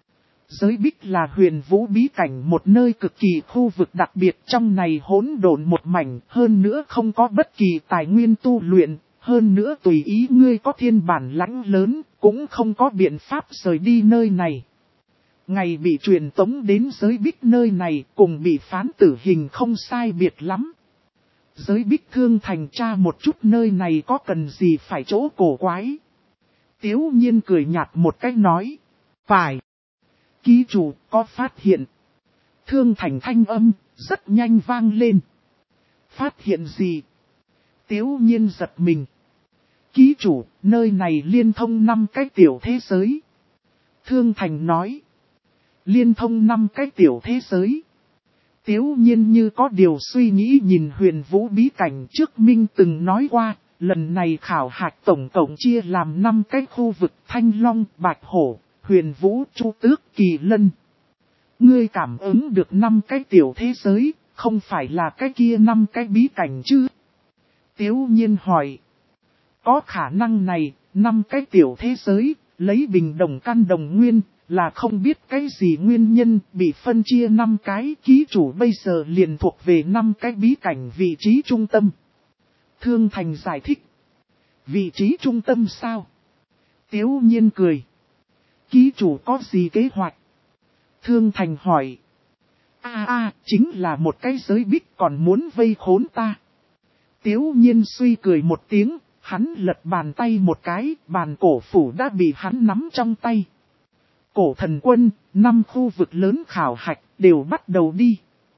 Giới bích là huyền vũ bí cảnh, một nơi cực kỳ khu vực đặc biệt, trong này hỗn độn một mảnh, hơn nữa không có bất kỳ tài nguyên tu luyện, hơn nữa tùy ý ngươi có thiên bản lãnh lớn, cũng không có biện pháp rời đi nơi này. Ngày bị truyền tống đến giới bích nơi này cùng bị phán tử hình không sai biệt lắm. Giới bích thương thành tra một chút nơi này có cần gì phải chỗ cổ quái. Tiếu nhiên cười nhạt một cách nói. Phải. Ký chủ có phát hiện. Thương thành thanh âm rất nhanh vang lên. Phát hiện gì? Tiếu nhiên giật mình. Ký chủ, nơi này liên thông năm cái tiểu thế giới. Thương thành nói. Liên thông năm cái tiểu thế giới. Tiếu nhiên như có điều suy nghĩ nhìn huyền vũ bí cảnh trước Minh từng nói qua, lần này khảo hạch tổng cộng chia làm năm cái khu vực Thanh Long, Bạch Hổ, Huyền Vũ, Chu Tước, Kỳ Lân. Ngươi cảm ứng được năm cái tiểu thế giới, không phải là cái kia năm cái bí cảnh chứ? Tiếu nhiên hỏi. Có khả năng này, năm cái tiểu thế giới, lấy bình đồng căn đồng nguyên, là không biết cái gì nguyên nhân bị phân chia năm cái, ký chủ bây giờ liền thuộc về năm cái bí cảnh vị trí trung tâm. Thương Thành giải thích. Vị trí trung tâm sao? Tiếu nhiên cười. Ký chủ có gì kế hoạch? Thương Thành hỏi. a a chính là một cái giới bích còn muốn vây khốn ta. Tiếu nhiên suy cười một tiếng, hắn lật bàn tay một cái, bàn cổ phủ đã bị hắn nắm trong tay. Cổ thần quân, năm khu vực lớn khảo hạch, đều bắt đầu đi.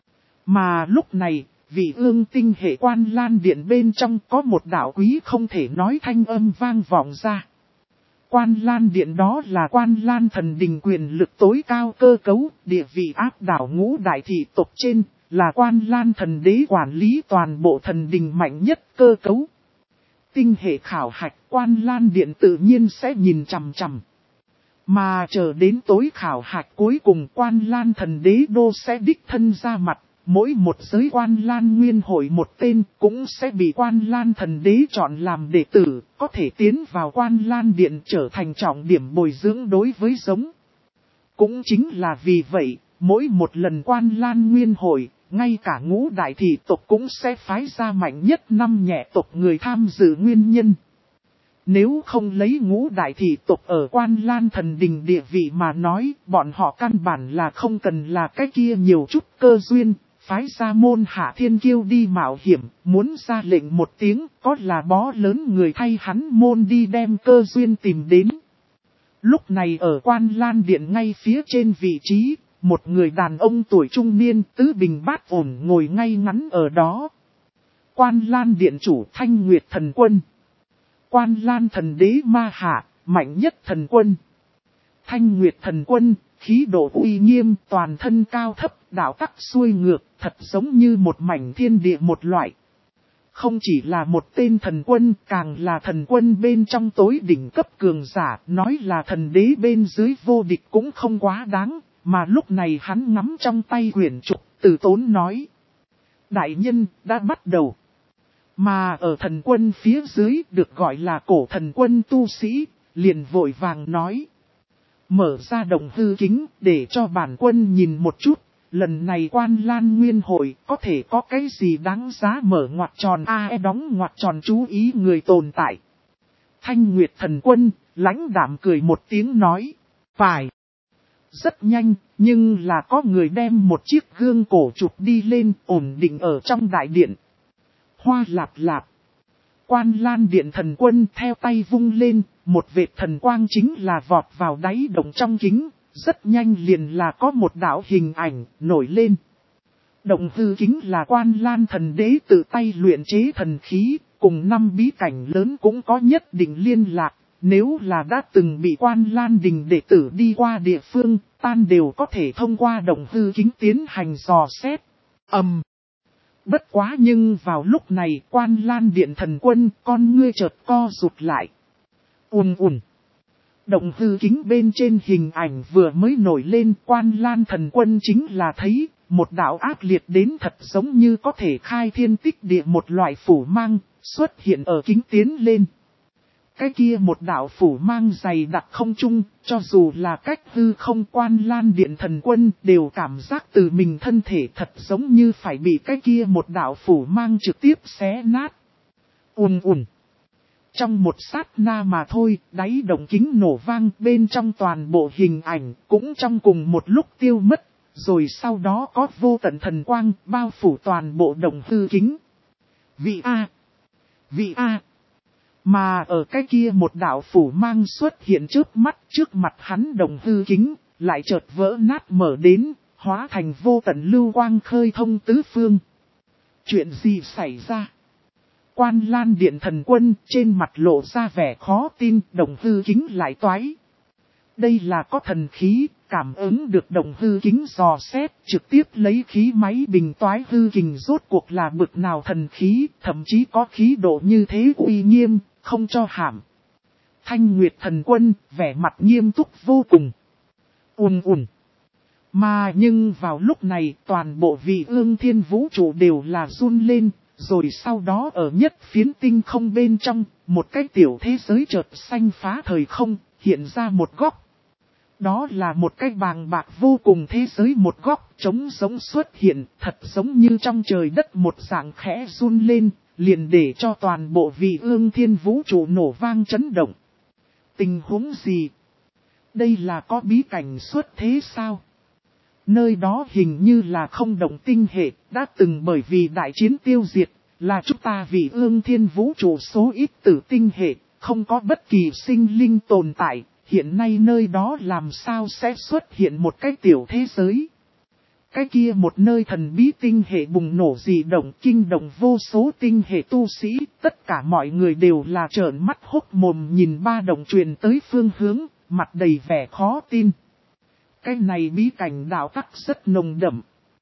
Mà lúc này, vị ương tinh hệ Quan Lan Điện bên trong có một đạo quý không thể nói thanh âm vang vọng ra. Quan Lan Điện đó là Quan Lan thần đình quyền lực tối cao cơ cấu, địa vị áp đảo ngũ đại thị tộc trên, là Quan Lan thần đế quản lý toàn bộ thần đình mạnh nhất cơ cấu. Tinh hệ khảo hạch Quan Lan Điện tự nhiên sẽ nhìn chằm chằm. Mà chờ đến tối khảo hạch cuối cùng Quan Lan thần đế đô sẽ đích thân ra mặt, mỗi một giới Quan Lan nguyên hội một tên cũng sẽ bị Quan Lan thần đế chọn làm đệ tử, có thể tiến vào Quan Lan Điện trở thành trọng điểm bồi dưỡng đối với giống. Cũng chính là vì vậy, mỗi một lần Quan Lan nguyên hội, ngay cả ngũ đại thị tộc cũng sẽ phái ra mạnh nhất năm nhẹ tộc người tham dự nguyên nhân. Nếu không lấy ngũ đại thị tộc ở Quan Lan thần đình địa vị mà nói, bọn họ căn bản là không cần là cái kia nhiều chút cơ duyên, phái ra môn hạ thiên kiêu đi mạo hiểm, muốn ra lệnh một tiếng, có là bó lớn người thay hắn môn đi đem cơ duyên tìm đến. Lúc này ở Quan Lan Điện ngay phía trên vị trí, một người đàn ông tuổi trung niên tứ bình bát ổn ngồi ngay ngắn ở đó. Quan Lan Điện chủ Thanh Nguyệt thần quân. Quan Lan thần đế ma hạ, mạnh nhất thần quân. Thanh Nguyệt thần quân, khí độ uy nghiêm, toàn thân cao thấp, đạo tắc xuôi ngược, thật giống như một mảnh thiên địa một loại. Không chỉ là một tên thần quân, càng là thần quân bên trong tối đỉnh cấp cường giả, nói là thần đế bên dưới vô địch cũng không quá đáng, mà lúc này hắn ngắm trong tay quyển trục, từ tốn nói. Đại nhân, đã bắt đầu. Mà ở thần quân phía dưới được gọi là cổ thần quân tu sĩ, liền vội vàng nói. Mở ra đồng hư kính để cho bản quân nhìn một chút, lần này Quan Lan nguyên hội có thể có cái gì đáng giá mở ngoặc tròn a e đóng ngoặc tròn chú ý người tồn tại. Thanh Nguyệt thần quân, lãnh đạm cười một tiếng nói, phải. Rất nhanh, nhưng là có người đem một chiếc gương cổ chụp đi lên ổn định ở trong đại điện. Hoa lạp lạp. Quan Lan Điện thần quân theo tay vung lên, một vệt thần quang chính là vọt vào đáy động trong kính, rất nhanh liền là có một đạo hình ảnh nổi lên. Động hư kính là Quan Lan thần đế tự tay luyện chế thần khí, cùng năm bí cảnh lớn cũng có nhất định liên lạc, nếu là đã từng bị Quan Lan đình đệ tử đi qua địa phương, tan đều có thể thông qua động hư kính tiến hành dò xét. Ầm. Um. Bất quá nhưng vào lúc này Quan Lan Điện thần quân con ngươi chợt co rụt lại. Ùn ùn. Động hư kính bên trên hình ảnh vừa mới nổi lên Quan Lan thần quân chính là thấy một đạo ác liệt đến thật giống như có thể khai thiên tích địa một loại phủ mang xuất hiện ở kính tiến lên. cái kia một đạo phủ mang dày đặc không trung, cho dù là cách hư không Quan Lan Điện thần quân đều cảm giác từ mình thân thể thật giống như phải bị cái kia một đạo phủ mang trực tiếp xé nát. Ùn ùn. Trong một sát na mà thôi, đáy động kính nổ vang, bên trong toàn bộ hình ảnh cũng trong cùng một lúc tiêu mất, rồi sau đó có vô tận thần quang bao phủ toàn bộ động hư kính. Vị A. Vị A. Mà ở cái kia một đạo phủ mang xuất hiện trước mắt, trước mặt hắn đồng hư kính, lại chợt vỡ nát mở đến, hóa thành vô tận lưu quang khơi thông tứ phương. Chuyện gì xảy ra? Quan Lan Điện thần quân trên mặt lộ ra vẻ khó tin, đồng hư kính lại toái. Đây là có thần khí, cảm ứng được đồng hư kính dò xét, trực tiếp lấy khí máy bình toái hư kình rốt cuộc là bực nào thần khí, thậm chí có khí độ như thế uy nghiêm, không cho hàm. Thanh Nguyệt thần quân, vẻ mặt nghiêm túc vô cùng. Ùn ùn. Mà nhưng vào lúc này, toàn bộ vị ương thiên vũ trụ đều là run lên, rồi sau đó ở nhất phiến tinh không bên trong, một cái tiểu thế giới chợt xanh phá thời không, hiện ra một góc. Đó là một cái bàng bạc vô cùng thế giới, một góc trống giống xuất hiện, thật giống như trong trời đất một dạng khẽ run lên, liền để cho toàn bộ vị ương thiên vũ trụ nổ vang chấn động. Tình huống gì? Đây là có bí cảnh xuất thế sao? Nơi đó hình như là không động tinh hệ, đã từng bởi vì đại chiến tiêu diệt, là chúng ta vị ương thiên vũ trụ số ít tử tinh hệ, không có bất kỳ sinh linh tồn tại. Hiện nay nơi đó làm sao sẽ xuất hiện một cái tiểu thế giới. Cái kia một nơi thần bí tinh hệ bùng nổ dị động, kinh động vô số tinh hệ tu sĩ, tất cả mọi người đều là trợn mắt hốc mồm nhìn ba động truyền tới phương hướng, mặt đầy vẻ khó tin. Cái này bí cảnh đạo tắc rất nồng đậm.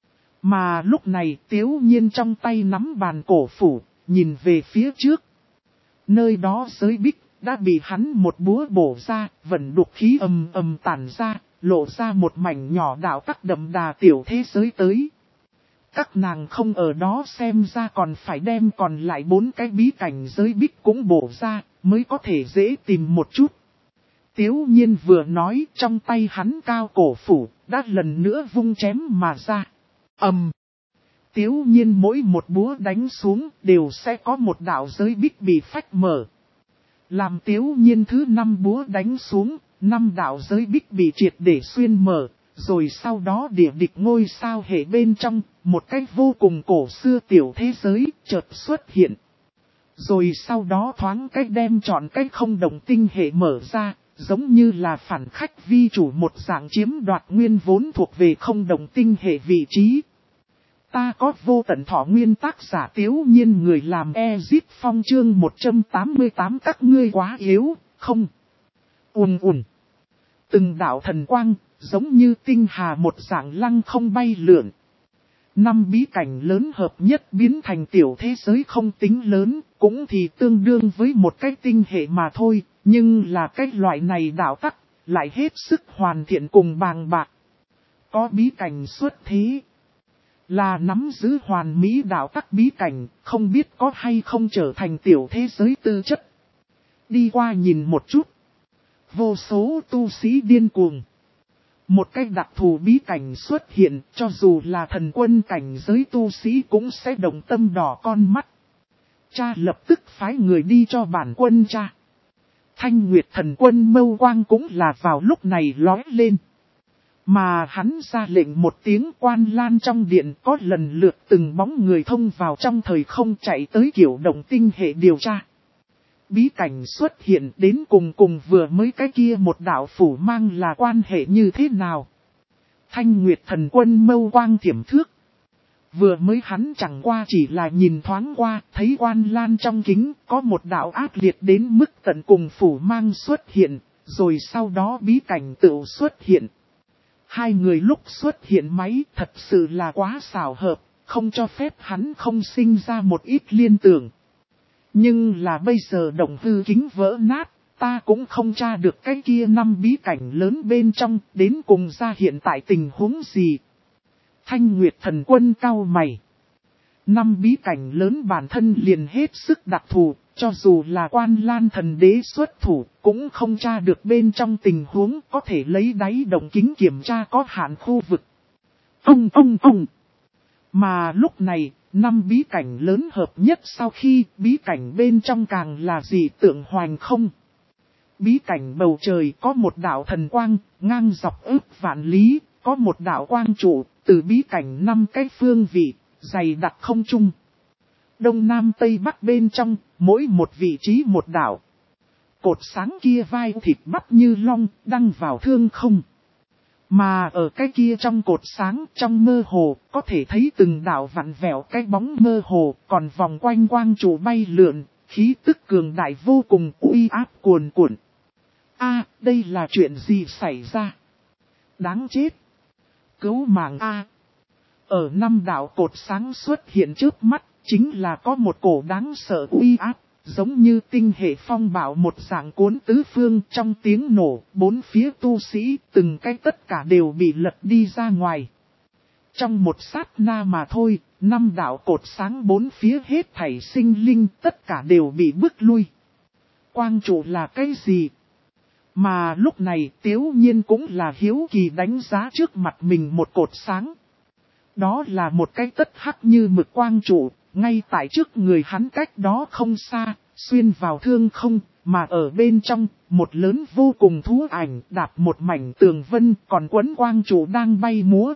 Mà lúc này Tiếu Nhiên trong tay nắm bàn cổ phủ, nhìn về phía trước. Nơi đó giới bích đã bị hắn một búa bổ ra, vận đục khí ầm ầm tản ra, lộ ra một mảnh nhỏ đạo tắc đậm đà tiểu thế giới tới. Các nàng không ở đó xem ra còn phải đem còn lại bốn cái bí cảnh giới bích cũng bổ ra, mới có thể dễ tìm một chút. Tiếu Nhiên vừa nói, trong tay hắn cao cổ phủ, đã lần nữa vung chém mà ra. Ầm. Tiếu Nhiên mỗi một búa đánh xuống, đều sẽ có một đạo giới bích bị phách mở. Làm Tiếu Nhiên thứ năm búa đánh xuống, năm đạo giới bích bị triệt để xuyên mở, rồi sau đó địa địch ngôi sao hệ bên trong, một cách vô cùng cổ xưa tiểu thế giới chợt xuất hiện. Rồi sau đó thoáng cách đem chọn cách không đồng tinh hệ mở ra, giống như là phản khách vi chủ một dạng chiếm đoạt nguyên vốn thuộc về không đồng tinh hệ vị trí. Ta có vô tận thọ nguyên, tác giả Tiếu Nhiên, người làm Ezip Phong, chương một trăm tám mươi tám các ngươi quá yếu, không? Ùn ùn. Từng đạo thần quang, giống như tinh hà một dạng lăng không bay lượn. Năm bí cảnh lớn hợp nhất biến thành tiểu thế giới không tính lớn, cũng thì tương đương với một cái tinh hệ mà thôi, nhưng là cái loại này đạo tắc, lại hết sức hoàn thiện cùng bàng bạc. Có bí cảnh xuất thế. Là nắm giữ hoàn mỹ đạo tắc bí cảnh, không biết có hay không trở thành tiểu thế giới tư chất. Đi qua nhìn một chút. Vô số tu sĩ điên cuồng. Một cách đặc thù bí cảnh xuất hiện, cho dù là thần quân cảnh giới tu sĩ cũng sẽ động tâm đỏ con mắt. Cha lập tức phái người đi cho bản quân cha. Thanh Nguyệt thần quân mâu quang cũng là vào lúc này lói lên. Mà hắn ra lệnh một tiếng, Quan Lan trong điện có lần lượt từng bóng người thông vào trong thời không chạy tới kiểu động tinh hệ điều tra. Bí cảnh xuất hiện đến cùng cùng vừa mới cái kia một đạo phủ mang là quan hệ như thế nào. Thanh Nguyệt thần quân mâu quang thiểm thước. Vừa mới hắn chẳng qua chỉ là nhìn thoáng qua, thấy Quan Lan trong kính có một đạo ác liệt đến mức tận cùng phủ mang xuất hiện, rồi sau đó bí cảnh tự xuất hiện. Hai người lúc xuất hiện máy thật sự là quá xảo hợp, không cho phép hắn không sinh ra một ít liên tưởng. Nhưng là bây giờ động hư kính vỡ nát, ta cũng không tra được cái kia năm bí cảnh lớn bên trong, đến cùng ra hiện tại tình huống gì. Thanh Nguyệt thần quân cau mày. Năm bí cảnh lớn bản thân liền hết sức đặc thù, cho dù là Quan Lan thần đế xuất thủ, cũng không tra được bên trong tình huống có thể lấy đáy động kính kiểm tra có hạn khu vực. Ông ông ông. Mà lúc này, năm bí cảnh lớn hợp nhất sau khi bí cảnh bên trong càng là dị tượng hoành không. Bí cảnh bầu trời có một đạo thần quang, ngang dọc ước vạn lý, có một đạo quang trụ, từ bí cảnh năm cái phương vị, dày đặc không trung. Đông Nam Tây Bắc bên trong, mỗi một vị trí một đạo. Cột sáng kia vai thịt bắp như long, đăng vào thương không. Mà ở cái kia trong cột sáng, trong mơ hồ, có thể thấy từng đạo vặn vẹo cái bóng mơ hồ, còn vòng quanh quang trụ bay lượn, khí tức cường đại vô cùng uy áp cuồn cuộn. A, đây là chuyện gì xảy ra? Đáng chết! Cứu mạng A! Ở năm đạo cột sáng xuất hiện trước mắt, chính là có một cổ đáng sợ uy áp, giống như tinh hệ phong bạo một dạng cuốn tứ phương trong tiếng nổ, bốn phía tu sĩ, từng cái tất cả đều bị lật đi ra ngoài. Trong một sát na mà thôi, năm đạo cột sáng bốn phía hết thảy sinh linh tất cả đều bị bước lui. Quang trụ là cái gì? Mà lúc này Tiếu Nhiên cũng là hiếu kỳ đánh giá trước mặt mình một cột sáng. Đó là một cái tất hắc như mực quang trụ, ngay tại trước người hắn cách đó không xa, xuyên vào thương không, mà ở bên trong, một lớn vô cùng thú ảnh đạp một mảnh tường vân còn quấn quang trụ đang bay múa.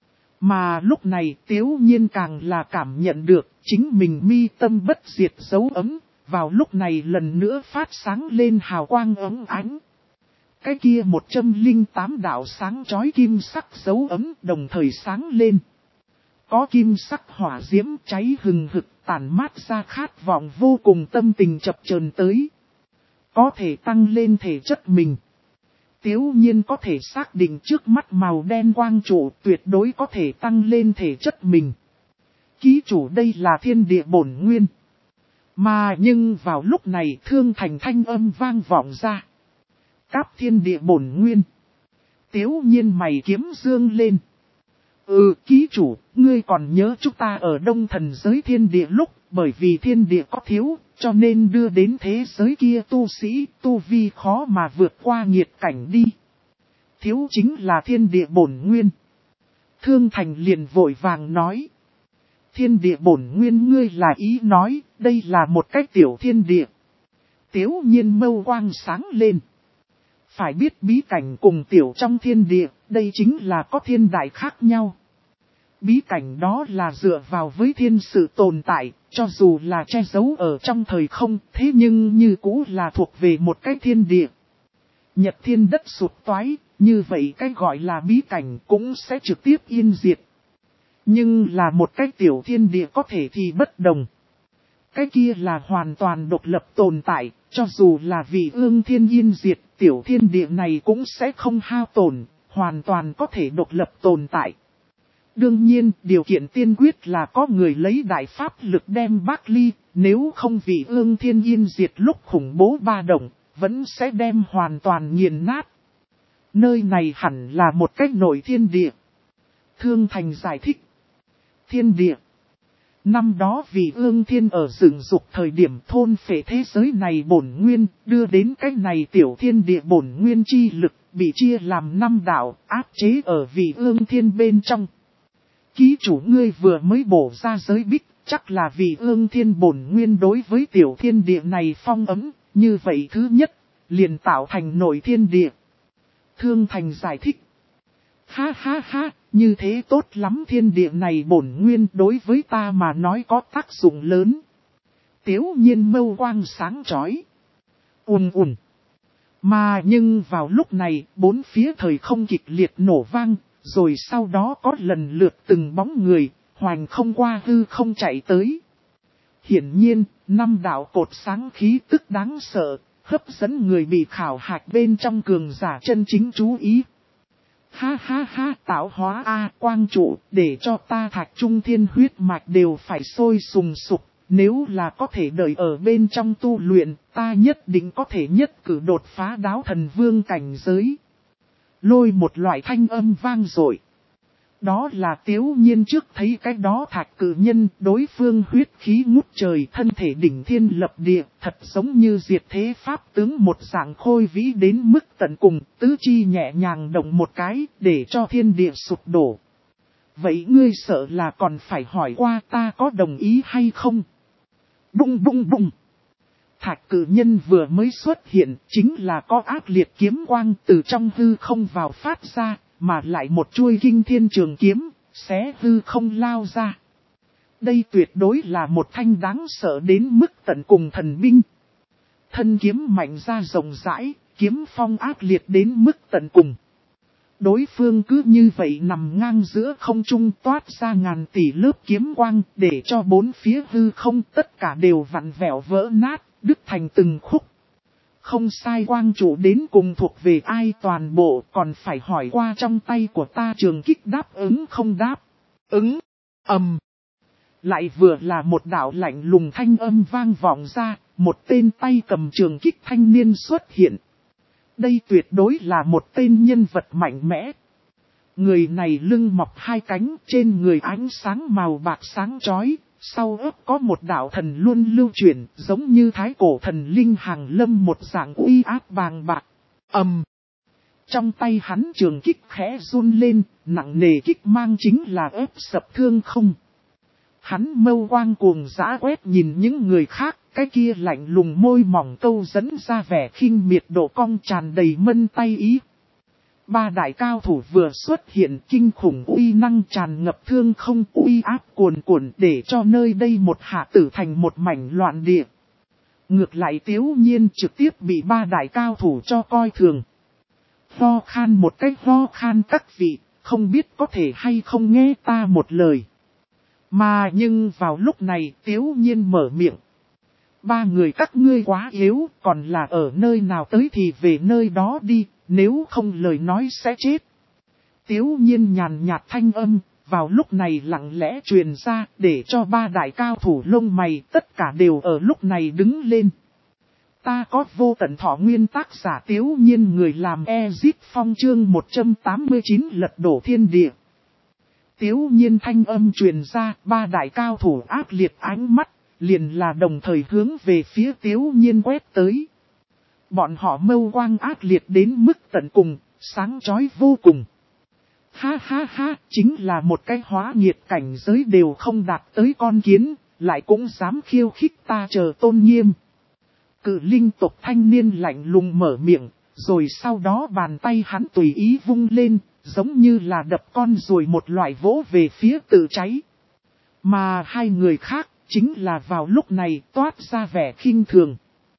Mà lúc này Tiếu Nhiên càng là cảm nhận được chính mình mi tâm bất diệt dấu ấm, vào lúc này lần nữa phát sáng lên hào quang ấm ánh. Cái kia một trăm lẻ tám đạo sáng chói kim sắc dấu ấm đồng thời sáng lên. Có kim sắc hỏa diễm cháy hừng hực tản mát ra khát vọng vô cùng tâm tình chập chờn tới. Có thể tăng lên thể chất mình. Tiếu Nhiên có thể xác định trước mắt màu đen quang trụ tuyệt đối có thể tăng lên thể chất mình. Ký chủ đây là thiên địa bổn nguyên. Mà nhưng vào lúc này thương thành thanh âm vang vọng ra. Cáp thiên địa bổn nguyên. Tiếu Nhiên mày kiếm dương lên. Ừ, ký chủ, ngươi còn nhớ chúng ta ở đông thần giới thiên địa lúc, bởi vì thiên địa có thiếu, cho nên đưa đến thế giới kia tu sĩ, tu vi khó mà vượt qua nghiệt cảnh đi. Thiếu chính là thiên địa bổn nguyên. Thương Thành liền vội vàng nói. Thiên địa bổn nguyên ngươi là ý nói, đây là một cách tiểu thiên địa. Tiếu Nhiên mâu quang sáng lên. Phải biết bí cảnh cùng tiểu trong thiên địa, đây chính là có thiên đại khác nhau. Bí cảnh đó là dựa vào với thiên sự tồn tại, cho dù là che giấu ở trong thời không, thế nhưng như cũ là thuộc về một cái thiên địa. Nhật thiên đất sụt toái, như vậy cái gọi là bí cảnh cũng sẽ trực tiếp yên diệt. Nhưng là một cái tiểu thiên địa có thể thì bất đồng. Cái kia là hoàn toàn độc lập tồn tại, cho dù là vì ương thiên yên diệt, tiểu thiên địa này cũng sẽ không hao tổn, hoàn toàn có thể độc lập tồn tại. Đương nhiên, điều kiện tiên quyết là có người lấy đại pháp lực đem Bác Ly, nếu không vì ương thiên yên diệt lúc khủng bố ba động, vẫn sẽ đem hoàn toàn nghiền nát. Nơi này hẳn là một cách nội thiên địa. Thương Thành giải thích. Thiên địa. Năm đó vì ương thiên ở dựng dục thời điểm thôn phệ thế giới này bổn nguyên, đưa đến cách này tiểu thiên địa bổn nguyên chi lực, bị chia làm năm đạo, áp chế ở vì ương thiên bên trong. Ký chủ ngươi vừa mới bổ ra giới bích, chắc là vì ương thiên bổn nguyên đối với tiểu thiên địa này phong ấm, như vậy thứ nhất, liền tạo thành nội thiên địa. Thương Thành giải thích. Ha ha ha, như thế tốt lắm, thiên địa này bổn nguyên đối với ta mà nói có tác dụng lớn. Tiếu Nhiên mâu quang sáng chói. Ùn ùn. Mà nhưng vào lúc này, bốn phía thời không kịch liệt nổ vang, rồi sau đó có lần lượt từng bóng người, hoành không qua hư không chạy tới. Hiển nhiên, năm đạo cột sáng khí tức đáng sợ, hấp dẫn người bị khảo hạch bên trong cường giả chân chính chú ý. Ha ha ha, tạo hóa A quang trụ, để cho ta Thạch Trung Thiên huyết mạch đều phải sôi sùng sục, nếu là có thể đợi ở bên trong tu luyện, ta nhất định có thể nhất cử đột phá Đáo Thần Vương cảnh giới. Lôi một loại thanh âm vang dội. Đó là Tiếu Nhiên trước thấy cái đó thạch cử nhân, đối phương huyết khí ngút trời, thân thể đỉnh thiên lập địa, thật giống như diệt thế pháp tướng một dạng khôi vĩ đến mức tận cùng, tứ chi nhẹ nhàng động một cái, để cho thiên địa sụp đổ. Vậy ngươi sợ là còn phải hỏi qua ta có đồng ý hay không? Bung bung bung. Thạch cử nhân vừa mới xuất hiện, chính là có ác liệt kiếm quang từ trong hư không vào phát ra, mà lại một chuôi kinh thiên trường kiếm, xé hư không lao ra. Đây tuyệt đối là một thanh đáng sợ đến mức tận cùng thần binh. Thân kiếm mạnh ra rộng rãi, kiếm phong ác liệt đến mức tận cùng. Đối phương cứ như vậy nằm ngang giữa không trung toát ra ngàn tỷ lớp kiếm quang, để cho bốn phía hư không tất cả đều vặn vẹo vỡ nát, đứt thành từng khúc. Không sai, quang chủ đến cùng thuộc về ai toàn bộ, còn phải hỏi qua trong tay của ta trường kích đáp ứng không đáp. Ứng, ầm. Lại vừa là một đạo lạnh lùng thanh âm vang vọng ra, một tên tay cầm trường kích thanh niên xuất hiện. Đây tuyệt đối là một tên nhân vật mạnh mẽ. Người này lưng mọc hai cánh, trên người ánh sáng màu bạc sáng chói, sau ớt có một đạo thần luôn lưu chuyển, giống như thái cổ thần linh hàng lâm một dạng uy áp bàng bạc. Ầm. Trong tay hắn trường kích khẽ run lên, nặng nề kích mang chính là ép sập thương không. Hắn mâu quang cuồng dã quét nhìn những người khác, cái kia lạnh lùng môi mỏng câu dẫn ra vẻ khinh miệt độ cong tràn đầy mân tay ý. Ba đại cao thủ vừa xuất hiện, kinh khủng uy năng tràn ngập thương không, uy áp cuồn cuộn để cho nơi đây một hạ tử thành một mảnh loạn địa. Ngược lại Tiếu Nhiên trực tiếp bị ba đại cao thủ cho coi thường. Ho khan một cách ho khan các vị, không biết có thể hay không nghe ta một lời. Mà nhưng vào lúc này Tiếu Nhiên mở miệng. Ba người các ngươi quá yếu, còn là ở nơi nào tới thì về nơi đó đi, nếu không lời nói sẽ chết. Tiếu Nhiên nhàn nhạt thanh âm, vào lúc này lặng lẽ truyền ra, để cho ba đại cao thủ lông mày tất cả đều ở lúc này đứng lên. Ta có vô tận thọ nguyên, tác giả Tiếu Nhiên, người làm Ezip Phong, chương một trăm tám mươi chín lật đổ thiên địa. Tiếu Nhiên thanh âm truyền ra, ba đại cao thủ ác liệt ánh mắt, liền là đồng thời hướng về phía Tiếu Nhiên quét tới. Bọn họ mâu quang ác liệt đến mức tận cùng, sáng chói vô cùng. Ha ha ha, chính là một cái hóa nhiệt cảnh giới đều không đạt tới con kiến, lại cũng dám khiêu khích ta chờ tôn nghiêm. Cự linh tộc thanh niên lạnh lùng mở miệng, rồi sau đó bàn tay hắn tùy ý vung lên, giống như là đập con ruồi một loại vỗ về phía tự cháy. Mà hai người khác, chính là vào lúc này toát ra vẻ khinh thường.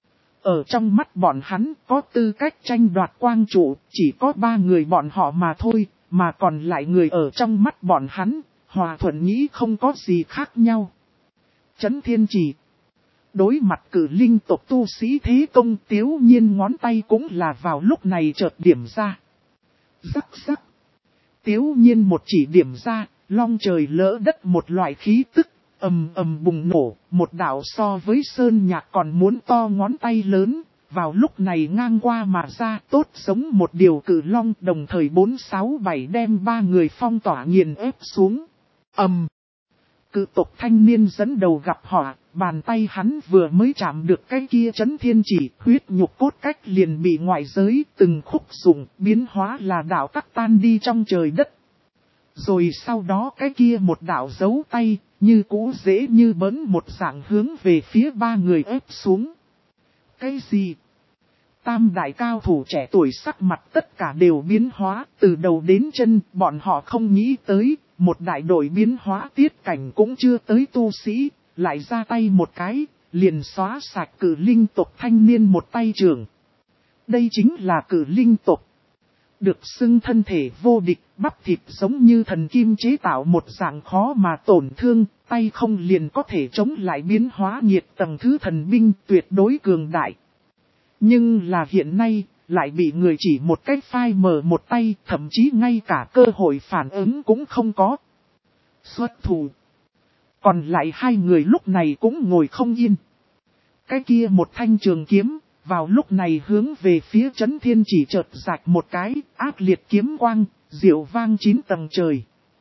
Ở trong mắt bọn hắn có tư cách tranh đoạt quang trụ, chỉ có ba người bọn họ mà thôi, mà còn lại người ở trong mắt bọn hắn, hòa thuận nghĩ không có gì khác nhau. Chấn thiên chỉ. Đối mặt cử linh tộc tu sĩ thế công, Tiếu Nhiên ngón tay cũng là vào lúc này chợt điểm ra. Rắc rắc. Tiếu Nhiên một chỉ điểm ra, long trời lỡ đất một loại khí tức, ầm ầm bùng nổ, một đạo so với sơn nhạc còn muốn to ngón tay lớn, vào lúc này ngang qua mà ra, tốt giống một điều cử long, đồng thời bốn sáu bảy đem ba người phong tỏa nghiền ép xuống. Ầm. Cự tộc thanh niên dẫn đầu gặp họ, bàn tay hắn vừa mới chạm được cái kia chấn thiên chỉ, huyết nhục cốt cách liền bị ngoại giới từng khúc dụng, biến hóa là đạo tắc tan đi trong trời đất. Rồi sau đó cái kia một đạo dấu tay, như cũ dễ như bỡn một dạng hướng về phía ba người ép xuống. Cái gì? Tam đại cao thủ trẻ tuổi sắc mặt tất cả đều biến hóa, từ đầu đến chân, bọn họ không nghĩ tới, một đại đội biến hóa tiết cảnh cũng chưa tới tu sĩ, lại ra tay một cái, liền xóa sạch cử linh tộc thanh niên một tay trường. Đây chính là cử linh tộc. Được xưng thân thể vô địch, bắp thịt giống như thần kim chế tạo một dạng khó mà tổn thương, tay không liền có thể chống lại biến hóa nhiệt tầng thứ thần binh tuyệt đối cường đại. Nhưng là hiện nay, lại bị người chỉ một cách phai mờ một tay, thậm chí ngay cả cơ hội phản ứng cũng không có. Xuất thủ. Còn lại hai người lúc này cũng ngồi không yên. Cái kia một thanh trường kiếm, vào lúc này hướng về phía chấn thiên chỉ chợt rạch một cái, ác liệt kiếm quang, diệu vang chín tầng trời.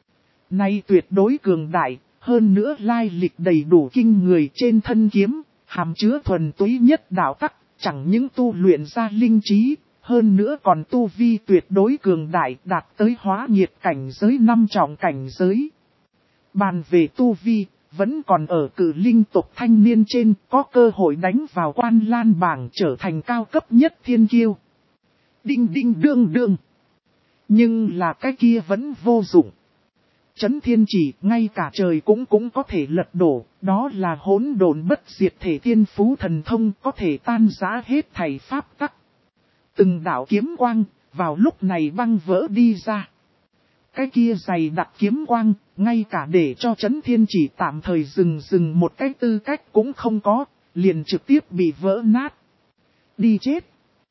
nay tuyệt đối cường đại, hơn nữa lai lịch đầy đủ kinh người trên thân kiếm, hàm chứa thuần túy nhất đạo tắc, chẳng những tu luyện ra linh trí, hơn nữa còn tu vi tuyệt đối cường đại đạt tới hóa nhiệt cảnh giới năm trọng cảnh giới. Bàn về tu vi, vẫn còn ở cử linh tộc thanh niên trên, có cơ hội đánh vào quan lan bảng trở thành cao cấp nhất thiên kiêu. Đinh đinh đương đương. Nhưng là cái kia vẫn vô dụng. Chấn thiên chỉ, ngay cả trời cũng cũng có thể lật đổ, đó là hỗn độn bất diệt thể thiên phú thần thông có thể tan rã hết thảy pháp tắc. Từng đạo kiếm quang, vào lúc này băng vỡ đi ra. Cái kia dày đặc kiếm quang, ngay cả để cho chấn thiên chỉ tạm thời dừng dừng một cái tư cách cũng không có, liền trực tiếp bị vỡ nát. Đi chết.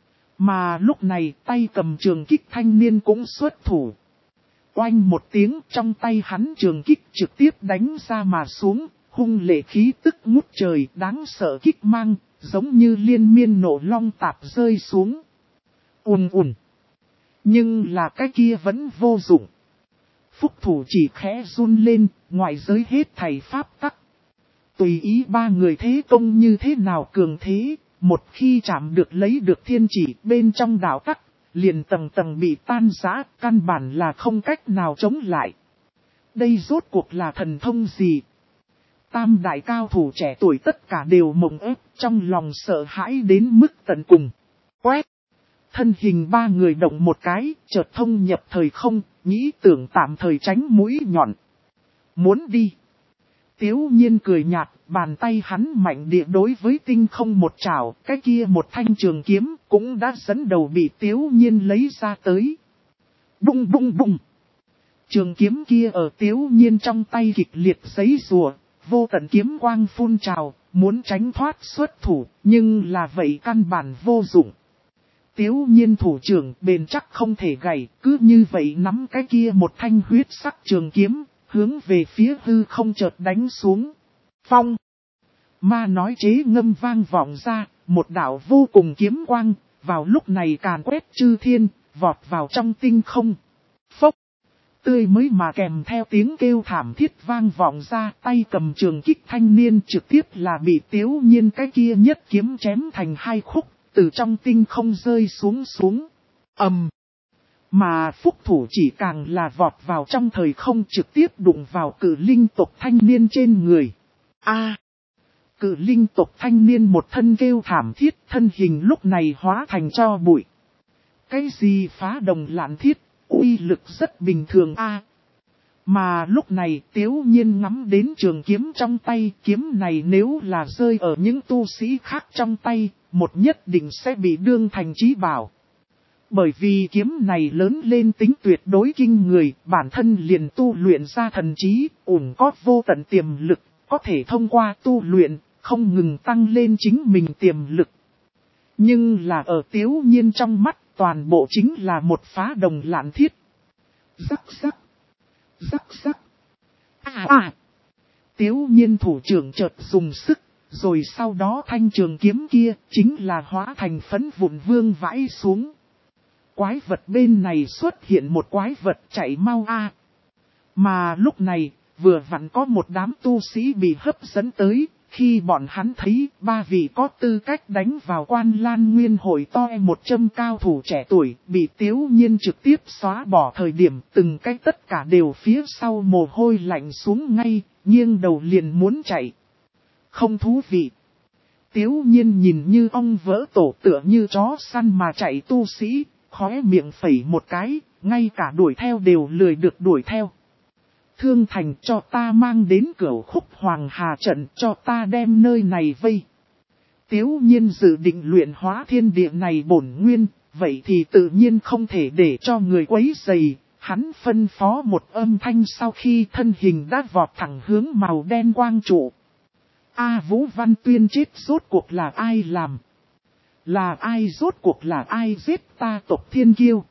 Mà lúc này tay cầm trường kích thanh niên cũng xuất thủ. Oanh một tiếng, trong tay hắn trường kích trực tiếp đánh ra mà xuống, hung lệ khí tức ngút trời, đáng sợ kích mang, giống như liên miên nổ long tạp rơi xuống. Ùn ùn. Nhưng là cái kia vẫn vô dụng. Phúc thủ chỉ khẽ run lên, ngoại giới hết thảy pháp tắc. Tùy ý ba người thế công như thế nào cường thế, một khi chạm được lấy được thiên chỉ bên trong đạo tắc, liền tầng tầng bị tan rã, căn bản là không cách nào chống lại. Đây rốt cuộc là thần thông gì? Tam đại cao thủ trẻ tuổi tất cả đều mộng ép, trong lòng sợ hãi đến mức tận cùng. Quét! Thân hình ba người động một cái, chợt thông nhập thời không, nghĩ tưởng tạm thời tránh mũi nhọn. Muốn đi. Tiếu nhiên cười nhạt, bàn tay hắn mạnh địa đối với tinh không một chảo, cái kia một thanh trường kiếm cũng đã dẫn đầu bị tiếu nhiên lấy ra tới. Bung bung bung. Trường kiếm kia ở tiếu nhiên trong tay kịch liệt giấy rùa, vô tận kiếm quang phun trào, muốn tránh thoát xuất thủ, nhưng là vậy căn bản vô dụng. Tiếu nhiên thủ trưởng bền chắc không thể gãy, cứ như vậy nắm cái kia một thanh huyết sắc trường kiếm, hướng về phía hư không chợt đánh xuống. Phong! Ma nói chế ngâm vang vọng ra, một đạo vô cùng kiếm quang, vào lúc này càn quét chư thiên, vọt vào trong tinh không. Phốc! Tươi mới mà kèm theo tiếng kêu thảm thiết vang vọng ra, tay cầm trường kích thanh niên trực tiếp là bị tiếu nhiên cái kia nhất kiếm chém thành hai khúc, từ trong tinh không rơi xuống xuống. Ầm! Mà phúc thủ chỉ càng là vọt vào trong thời không trực tiếp đụng vào cử linh tộc thanh niên trên người. A! Cử linh tộc thanh niên một thân kêu thảm thiết, thân hình lúc này hóa thành tro bụi. Cái gì phá đồng lạn thiết, uy lực rất bình thường a. Mà lúc này tiếu nhiên ngắm đến trường kiếm trong tay, kiếm này nếu là rơi ở những tu sĩ khác trong tay, một nhất định sẽ bị đương thành chí bảo. Bởi vì kiếm này lớn lên tính tuyệt đối kinh người, bản thân liền tu luyện ra thần trí, ủng có vô tận tiềm lực, có thể thông qua tu luyện, không ngừng tăng lên chính mình tiềm lực. Nhưng là ở tiếu nhiên trong mắt, toàn bộ chính là một phá đồng lạn thiết. Rắc rắc, rắc rắc, à à. Tiếu nhiên thủ trưởng chợt dùng sức, rồi sau đó thanh trường kiếm kia chính là hóa thành phấn vụn vương vãi xuống. Quái vật bên này xuất hiện một quái vật chạy mau a. Mà lúc này, vừa vặn có một đám tu sĩ bị hấp dẫn tới, khi bọn hắn thấy ba vị có tư cách đánh vào quan lan nguyên hội to một châm cao thủ trẻ tuổi, bị tiếu nhiên trực tiếp xóa bỏ thời điểm từng cái tất cả đều phía sau mồ hôi lạnh xuống ngay, nghiêng đầu liền muốn chạy. Không thú vị. Tiếu nhiên nhìn như ong vỡ tổ tựa như chó săn mà chạy tu sĩ. Khóe miệng phẩy một cái, ngay cả đuổi theo đều lười được đuổi theo. Thương thành cho ta mang đến cửa khúc Hoàng Hà trận cho ta đem nơi này vây. Tiếu nhiên dự định luyện hóa thiên địa này bổn nguyên, vậy thì tự nhiên không thể để cho người quấy rầy. Hắn phân phó một âm thanh sau khi thân hình đã vọt thẳng hướng màu đen quang trụ. A Vũ Văn Tuyên chết rốt cuộc là ai làm? Là ai rốt cuộc là ai giết ta tộc thiên kiêu?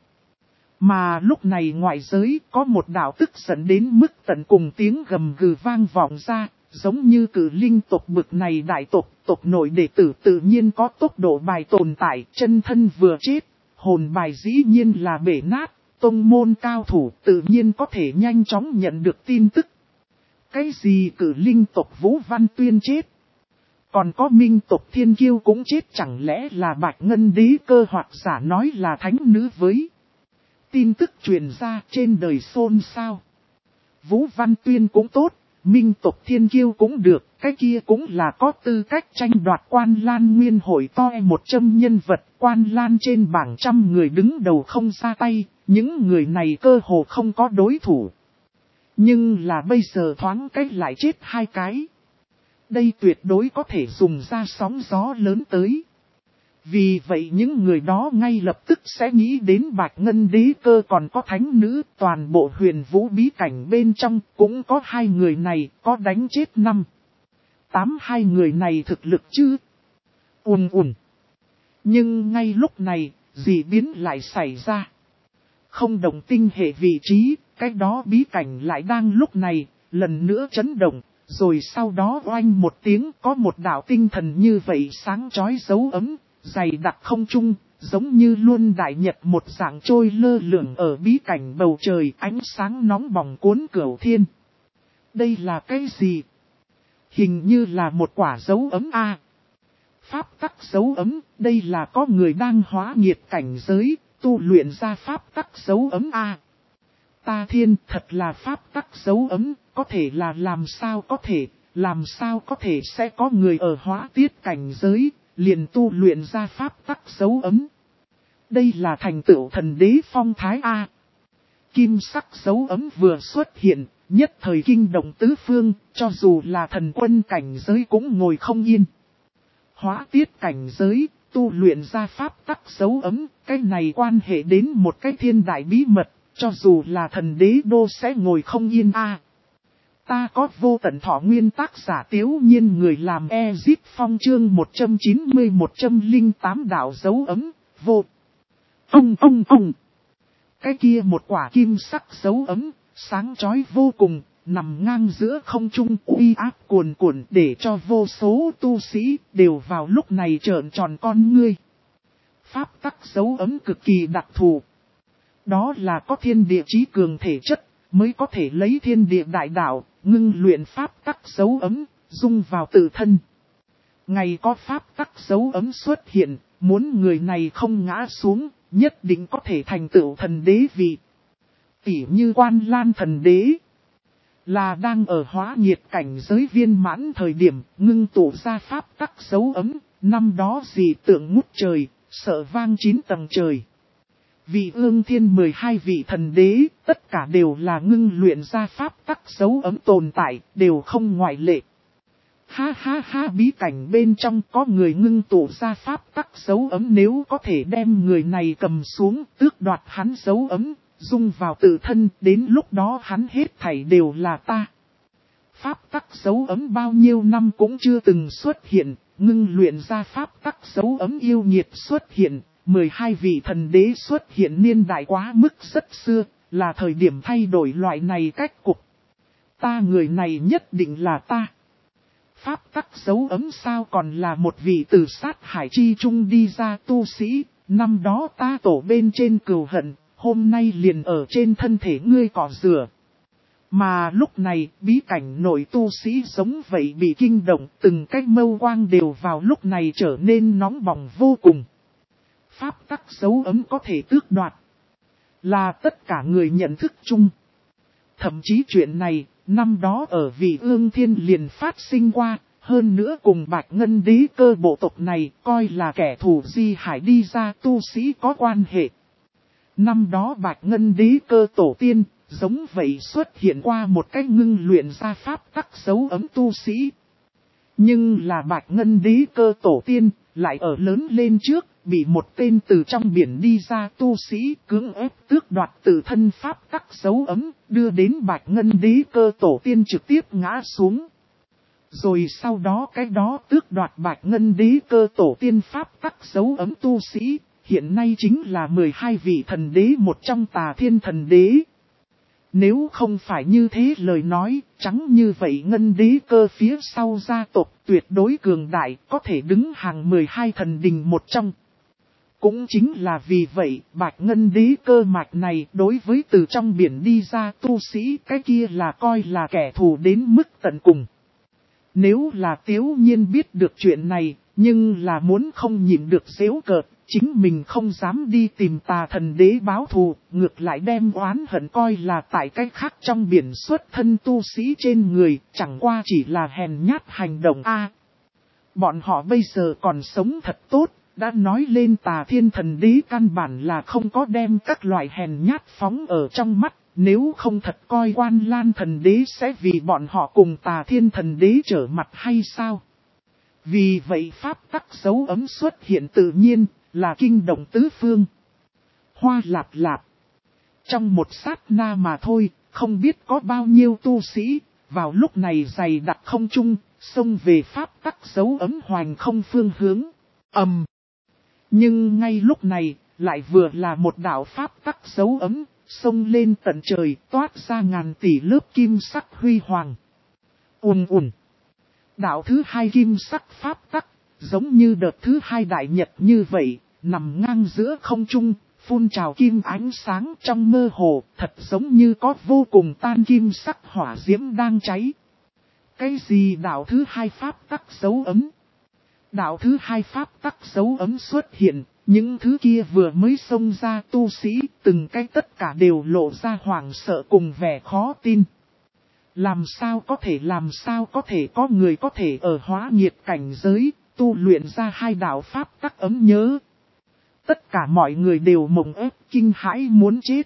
Mà lúc này ngoại giới có một đạo tức giận đến mức tận cùng tiếng gầm gừ vang vọng ra, giống như cử linh tộc bực này đại tộc, tộc nội đệ tử tự nhiên có tốc độ bài tồn tại, chân thân vừa chết, hồn bài dĩ nhiên là bể nát, tông môn cao thủ tự nhiên có thể nhanh chóng nhận được tin tức. Cái gì cử linh tộc Vũ Văn Tuyên chết? Còn có minh tộc Thiên Kiêu cũng chết, chẳng lẽ là Bạch Ngân Đế Cơ hoặc giả nói là thánh nữ với. Tin tức truyền ra trên đời xôn xao. Vũ Văn Tuyên cũng tốt, minh tộc Thiên Kiêu cũng được, cái kia cũng là có tư cách tranh đoạt Quan Lan Nguyên hội to một trăm nhân vật. Quan Lan trên bảng trăm người đứng đầu không ra tay, những người này cơ hồ không có đối thủ. Nhưng là bây giờ thoáng cách lại chết hai cái. Đây tuyệt đối có thể dùng ra sóng gió lớn tới. Vì vậy những người đó ngay lập tức sẽ nghĩ đến Bạch Ngân Đế Cơ còn có thánh nữ. Toàn bộ huyền vũ bí cảnh bên trong cũng có hai người này, có đánh chết năm. Tám hai người này thực lực chứ. Ùn ùn. Nhưng ngay lúc này, dị biến lại xảy ra. Không đồng tinh hệ vị trí, cái đó bí cảnh lại đang lúc này, lần nữa chấn động. Rồi sau đó oanh một tiếng, có một đạo tinh thần như vậy sáng chói dấu ấm, dày đặc không trung, giống như luôn đại nhật một dạng trôi lơ lửng ở bí cảnh bầu trời, ánh sáng nóng bỏng cuốn cửu thiên. Đây là cái gì? Hình như là một quả dấu ấm A. Pháp tắc dấu ấm, đây là có người đang hóa nhiệt cảnh giới, tu luyện ra pháp tắc dấu ấm A. Ta thiên, thật là pháp tắc dấu ấm, có thể là làm sao có thể, làm sao có thể sẽ có người ở hóa tiết cảnh giới, liền tu luyện ra pháp tắc dấu ấm. Đây là thành tựu thần đế phong thái A. Kim sắc dấu ấm vừa xuất hiện, nhất thời kinh động tứ phương, cho dù là thần quân cảnh giới cũng ngồi không yên. Hóa tiết cảnh giới, tu luyện ra pháp tắc dấu ấm, cái này quan hệ đến một cái thiên đại bí mật, cho dù là thần đế đô sẽ ngồi không yên A. Ta có vô tận thọ nguyên tác giả Tiếu Nhiên người làm Ezip Phong chương một trăm chín mươi một trăm lẻ tám đạo dấu ấm, vô. Ông ông ông. Cái kia một quả kim sắc dấu ấm, sáng chói vô cùng, nằm ngang giữa không trung uy áp cuồn cuộn để cho vô số tu sĩ đều vào lúc này trợn tròn con ngươi. Pháp tắc dấu ấm cực kỳ đặc thù. Đó là có thiên địa chí cường thể chất, mới có thể lấy thiên địa đại đạo, ngưng luyện pháp tắc dấu ấm, dung vào tự thân. Ngày có pháp tắc dấu ấm xuất hiện, muốn người này không ngã xuống, nhất định có thể thành tựu thần đế vị. Tỉ như Quan Lan thần đế, là đang ở hóa nhiệt cảnh giới viên mãn thời điểm, ngưng tụ ra pháp tắc dấu ấm, năm đó dị tượng ngút trời, sợ vang chín tầng trời. Vị Ương Thiên mười hai vị thần đế, tất cả đều là ngưng luyện ra pháp tắc dấu ấm tồn tại, đều không ngoại lệ. Ha ha ha, bí cảnh bên trong có người ngưng tụ ra pháp tắc dấu ấm, nếu có thể đem người này cầm xuống, tước đoạt hắn dấu ấm, dung vào tự thân, đến lúc đó hắn hết thảy đều là ta. Pháp tắc dấu ấm bao nhiêu năm cũng chưa từng xuất hiện, ngưng luyện ra pháp tắc dấu ấm yêu nhiệt xuất hiện. mười hai vị thần đế xuất hiện niên đại quá mức rất xưa, là thời điểm thay đổi loại này cách cục. Ta người này nhất định là ta. Pháp tắc dấu ấm sao còn là một vị từ sát hải chi trung đi ra tu sĩ, năm đó ta tổ bên trên cừu hận, hôm nay liền ở trên thân thể ngươi cỏ rửa. Mà lúc này, bí cảnh nội tu sĩ giống vậy bị kinh động, từng cái mâu quang đều vào lúc này trở nên nóng bỏng vô cùng. Pháp tắc dấu ấm có thể tước đoạt, là tất cả người nhận thức chung. Thậm chí chuyện này, năm đó ở Vị Ương Thiên liền phát sinh qua, hơn nữa cùng Bạch Ngân Đế Cơ bộ tộc này coi là kẻ thù di hải đi ra tu sĩ có quan hệ. Năm đó Bạch Ngân Đế Cơ tổ tiên, giống vậy xuất hiện qua một cách ngưng luyện ra pháp tắc dấu ấm tu sĩ. Nhưng là Bạch Ngân Đế Cơ tổ tiên, lại ở lớn lên trước, bị một tên từ trong biển đi ra tu sĩ cưỡng ép tước đoạt từ thân pháp tắc dấu ấm, đưa đến Bạch Ngân Đế Cơ tổ tiên trực tiếp ngã xuống. Rồi sau đó cái đó tước đoạt Bạch Ngân Đế Cơ tổ tiên pháp tắc dấu ấm tu sĩ, hiện nay chính là mười hai vị thần đế một trong Tà Thiên thần đế. Nếu không phải như thế lời nói, trắng như vậy Ngân Đế Cơ phía sau gia tộc tuyệt đối cường đại, có thể đứng hàng mười hai thần đình một trong. Cũng chính là vì vậy, Bạch Ngân Đế cơ mạch này đối với từ trong biển đi ra tu sĩ cái kia là coi là kẻ thù đến mức tận cùng. Nếu là Tiếu Nhiên biết được chuyện này, nhưng là muốn không nhịn được giễu cợt, chính mình không dám đi tìm Tà Thần Đế báo thù, ngược lại đem oán hận coi là tại cách khác trong biển xuất thân tu sĩ trên người, chẳng qua chỉ là hèn nhát hành động a. Bọn họ bây giờ còn sống thật tốt, đã nói lên Tà Thiên Thần Đế căn bản là không có đem các loại hèn nhát phóng ở trong mắt, nếu không thật coi Quan Lan Thần Đế sẽ vì bọn họ cùng Tà Thiên Thần Đế trở mặt hay sao? Vì vậy pháp tắc dấu ấm xuất hiện tự nhiên, là kinh động tứ phương. Hoa lạp lạp. Trong một sát na mà thôi, không biết có bao nhiêu tu sĩ, vào lúc này dày đặc không trung, xông về pháp tắc dấu ấm hoành không phương hướng. Ầm. Nhưng ngay lúc này, lại vừa là một đạo pháp tắc dấu ấm, xông lên tận trời, toát ra ngàn tỷ lớp kim sắc huy hoàng. Ùn ùn. Đạo thứ hai kim sắc pháp tắc, giống như đợt thứ hai đại nhật như vậy, nằm ngang giữa không trung, phun trào kim ánh sáng trong mơ hồ, thật giống như có vô cùng tan kim sắc hỏa diễm đang cháy. Cái gì đạo thứ hai pháp tắc dấu ấm? Đạo thứ hai pháp tắc dấu ấm xuất hiện, những thứ kia vừa mới xông ra tu sĩ, từng cái tất cả đều lộ ra hoảng sợ cùng vẻ khó tin. Làm sao có thể làm sao có thể có người có thể ở hóa nhiệt cảnh giới, tu luyện ra hai đạo pháp tắc ấm nhớ. Tất cả mọi người đều mộng ép kinh hãi muốn chết.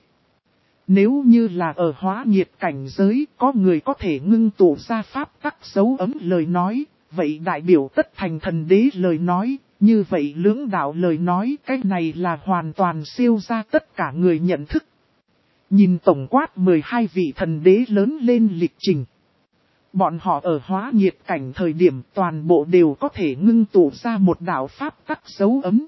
Nếu như là ở hóa nhiệt cảnh giới có người có thể ngưng tụ ra pháp tắc dấu ấm lời nói, vậy đại biểu tất thành thần đế lời nói, như vậy lưỡng đạo lời nói cái này là hoàn toàn siêu ra tất cả người nhận thức. Nhìn tổng quát mười hai vị thần đế lớn lên lịch trình. Bọn họ ở hóa nhiệt cảnh thời điểm toàn bộ đều có thể ngưng tụ ra một đạo pháp tắc dấu ấm.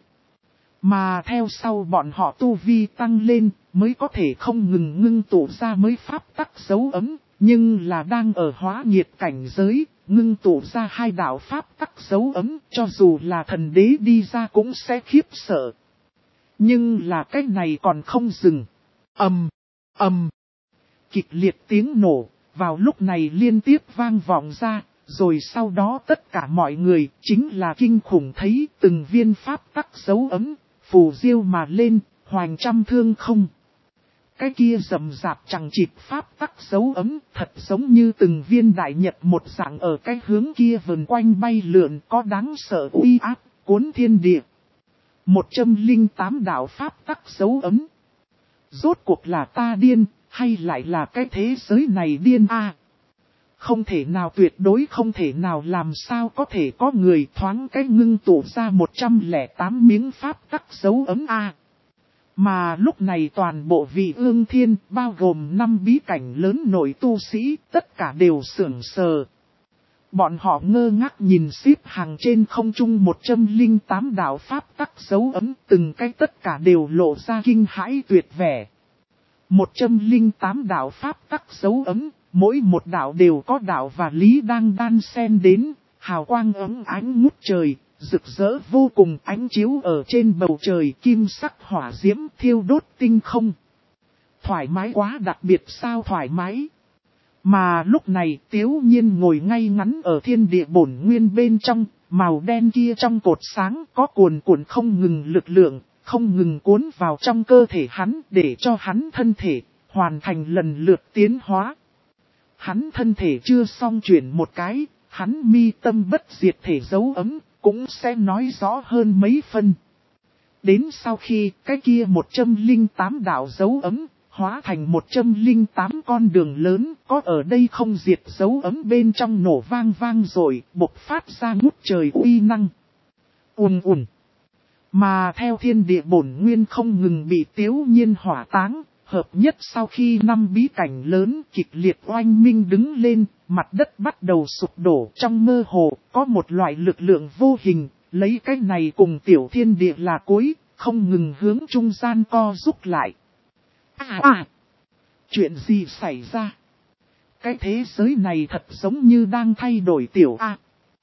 Mà theo sau bọn họ tu vi tăng lên mới có thể không ngừng ngưng tụ ra mới pháp tắc dấu ấm. Nhưng là đang ở hóa nhiệt cảnh giới, ngưng tụ ra hai đạo pháp tắc dấu ấm cho dù là thần đế đi ra cũng sẽ khiếp sợ. Nhưng là cái này còn không dừng. Ầm, ầm, kịch liệt tiếng nổ, vào lúc này liên tiếp vang vọng ra, rồi sau đó tất cả mọi người chính là kinh khủng thấy từng viên pháp tắc dấu ấm, phù diêu mà lên, hoành trăm thương không. Cái kia rầm rạp chẳng chịt pháp tắc dấu ấm, thật giống như từng viên đại nhật một dạng ở cái hướng kia vần quanh bay lượn có đáng sợ uy áp, cuốn thiên địa. Một trăm linh tám đạo pháp tắc dấu ấm. Rốt cuộc là ta điên, hay lại là cái thế giới này điên a? À, không thể nào tuyệt đối không thể nào làm sao có thể có người thoáng cái ngưng tụ ra một trăm lẻ tám miếng pháp tắc dấu ấm a. À, mà lúc này toàn bộ vị ương thiên bao gồm năm bí cảnh lớn nổi tu sĩ tất cả đều sưởng sờ. Bọn họ ngơ ngác nhìn xếp hàng trên không trung một trăm linh tám đạo pháp tắc dấu ấm từng cái tất cả đều lộ ra kinh hãi tuyệt vẻ. một trăm linh tám đạo pháp tắc dấu ấm, mỗi một đạo đều có đạo và lý đang đan xen đến, hào quang ấm ánh ngút trời, rực rỡ vô cùng ánh chiếu ở trên bầu trời kim sắc hỏa diễm thiêu đốt tinh không. Thoải mái quá đặc biệt sao thoải mái. Mà lúc này Tiếu Nhiên ngồi ngay ngắn ở thiên địa bổn nguyên bên trong, màu đen kia trong cột sáng có cuồn cuộn không ngừng lực lượng, không ngừng cuốn vào trong cơ thể hắn để cho hắn thân thể hoàn thành lần lượt tiến hóa. Hắn thân thể chưa xong chuyển một cái, hắn mi tâm bất diệt thể dấu ấm cũng sẽ nói rõ hơn mấy phân. Đến sau khi cái kia một trăm linh tám đạo dấu ấm hóa thành một trăm linh tám con đường lớn có ở đây không diệt dấu ấm bên trong nổ vang vang rồi bộc phát ra ngút trời uy năng. Ùn ùn. Mà theo thiên địa bổn nguyên không ngừng bị Tiếu Nhiên hỏa táng, hợp nhất sau khi năm bí cảnh lớn kịch liệt oanh minh đứng lên, mặt đất bắt đầu sụp đổ trong mơ hồ, có một loại lực lượng vô hình, lấy cái này cùng tiểu thiên địa là cuối, không ngừng hướng trung gian co rút lại. À à! Chuyện gì xảy ra? Cái thế giới này thật giống như đang thay đổi tiểu A.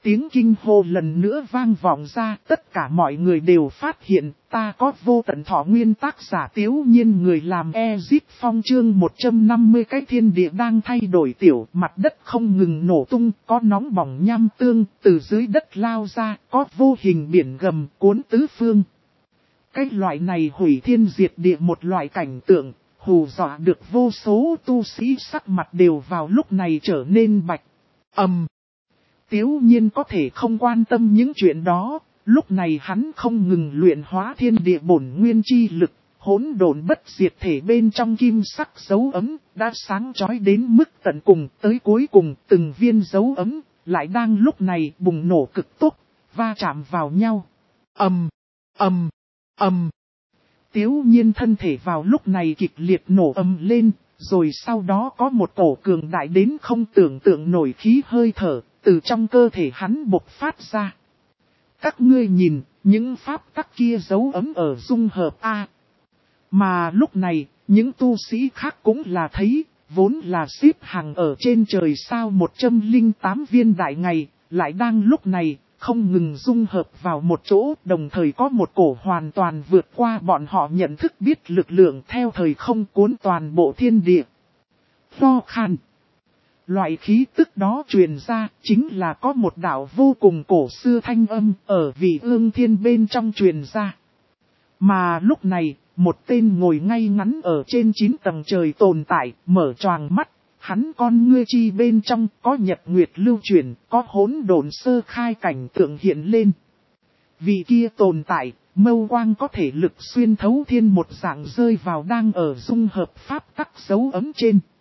tiếng kinh hô lần nữa vang vọng ra, tất cả mọi người đều phát hiện, ta có vô tận thọ nguyên. Tác giả Tiếu Nhiên, người làm Exit Phong. Chương một trăm năm mươi. Cái thiên địa đang thay đổi, tiểu mặt đất không ngừng nổ tung, có nóng bỏng nham tương từ dưới đất lao ra, có vô hình biển gầm cuốn tứ phương. Cái loại này hủy thiên diệt địa một loại cảnh tượng, hù dọa được vô số tu sĩ, sắc mặt đều vào lúc này trở nên bạch. Ầm. Tiếu Nhiên có thể không quan tâm những chuyện đó, lúc này hắn không ngừng luyện hóa thiên địa bổn nguyên chi lực, hỗn độn bất diệt thể bên trong kim sắc dấu ấm, đã sáng chói đến mức tận cùng, tới cuối cùng từng viên dấu ấm, lại đang lúc này bùng nổ cực tốc, va chạm vào nhau. Ầm, ầm, ầm. Tiếu Nhiên thân thể vào lúc này kịch liệt nổ ầm lên, rồi sau đó có một cổ cường đại đến không tưởng tượng nổi khí hơi thở, từ trong cơ thể hắn bộc phát ra. Các ngươi nhìn, những pháp tắc kia dấu ấm ở dung hợp A. Mà lúc này, những tu sĩ khác cũng là thấy, vốn là xếp hàng ở trên trời sao một trăm lẻ tám viên đại ngày, lại đang lúc này, không ngừng dung hợp vào một chỗ, đồng thời có một cổ hoàn toàn vượt qua bọn họ nhận thức biết lực lượng theo thời không cuốn toàn bộ thiên địa. Pho khan. Loại khí tức đó truyền ra chính là có một đạo vô cùng cổ xưa thanh âm ở vị ương thiên bên trong truyền ra. Mà lúc này, một tên ngồi ngay ngắn ở trên chín tầng trời tồn tại, mở choàng mắt, hắn con ngươi chi bên trong có nhật nguyệt lưu chuyển, có hỗn độn sơ khai cảnh tượng hiện lên. Vị kia tồn tại, mâu quang có thể lực xuyên thấu thiên một dạng rơi vào đang ở dung hợp pháp tắc dấu ấm trên.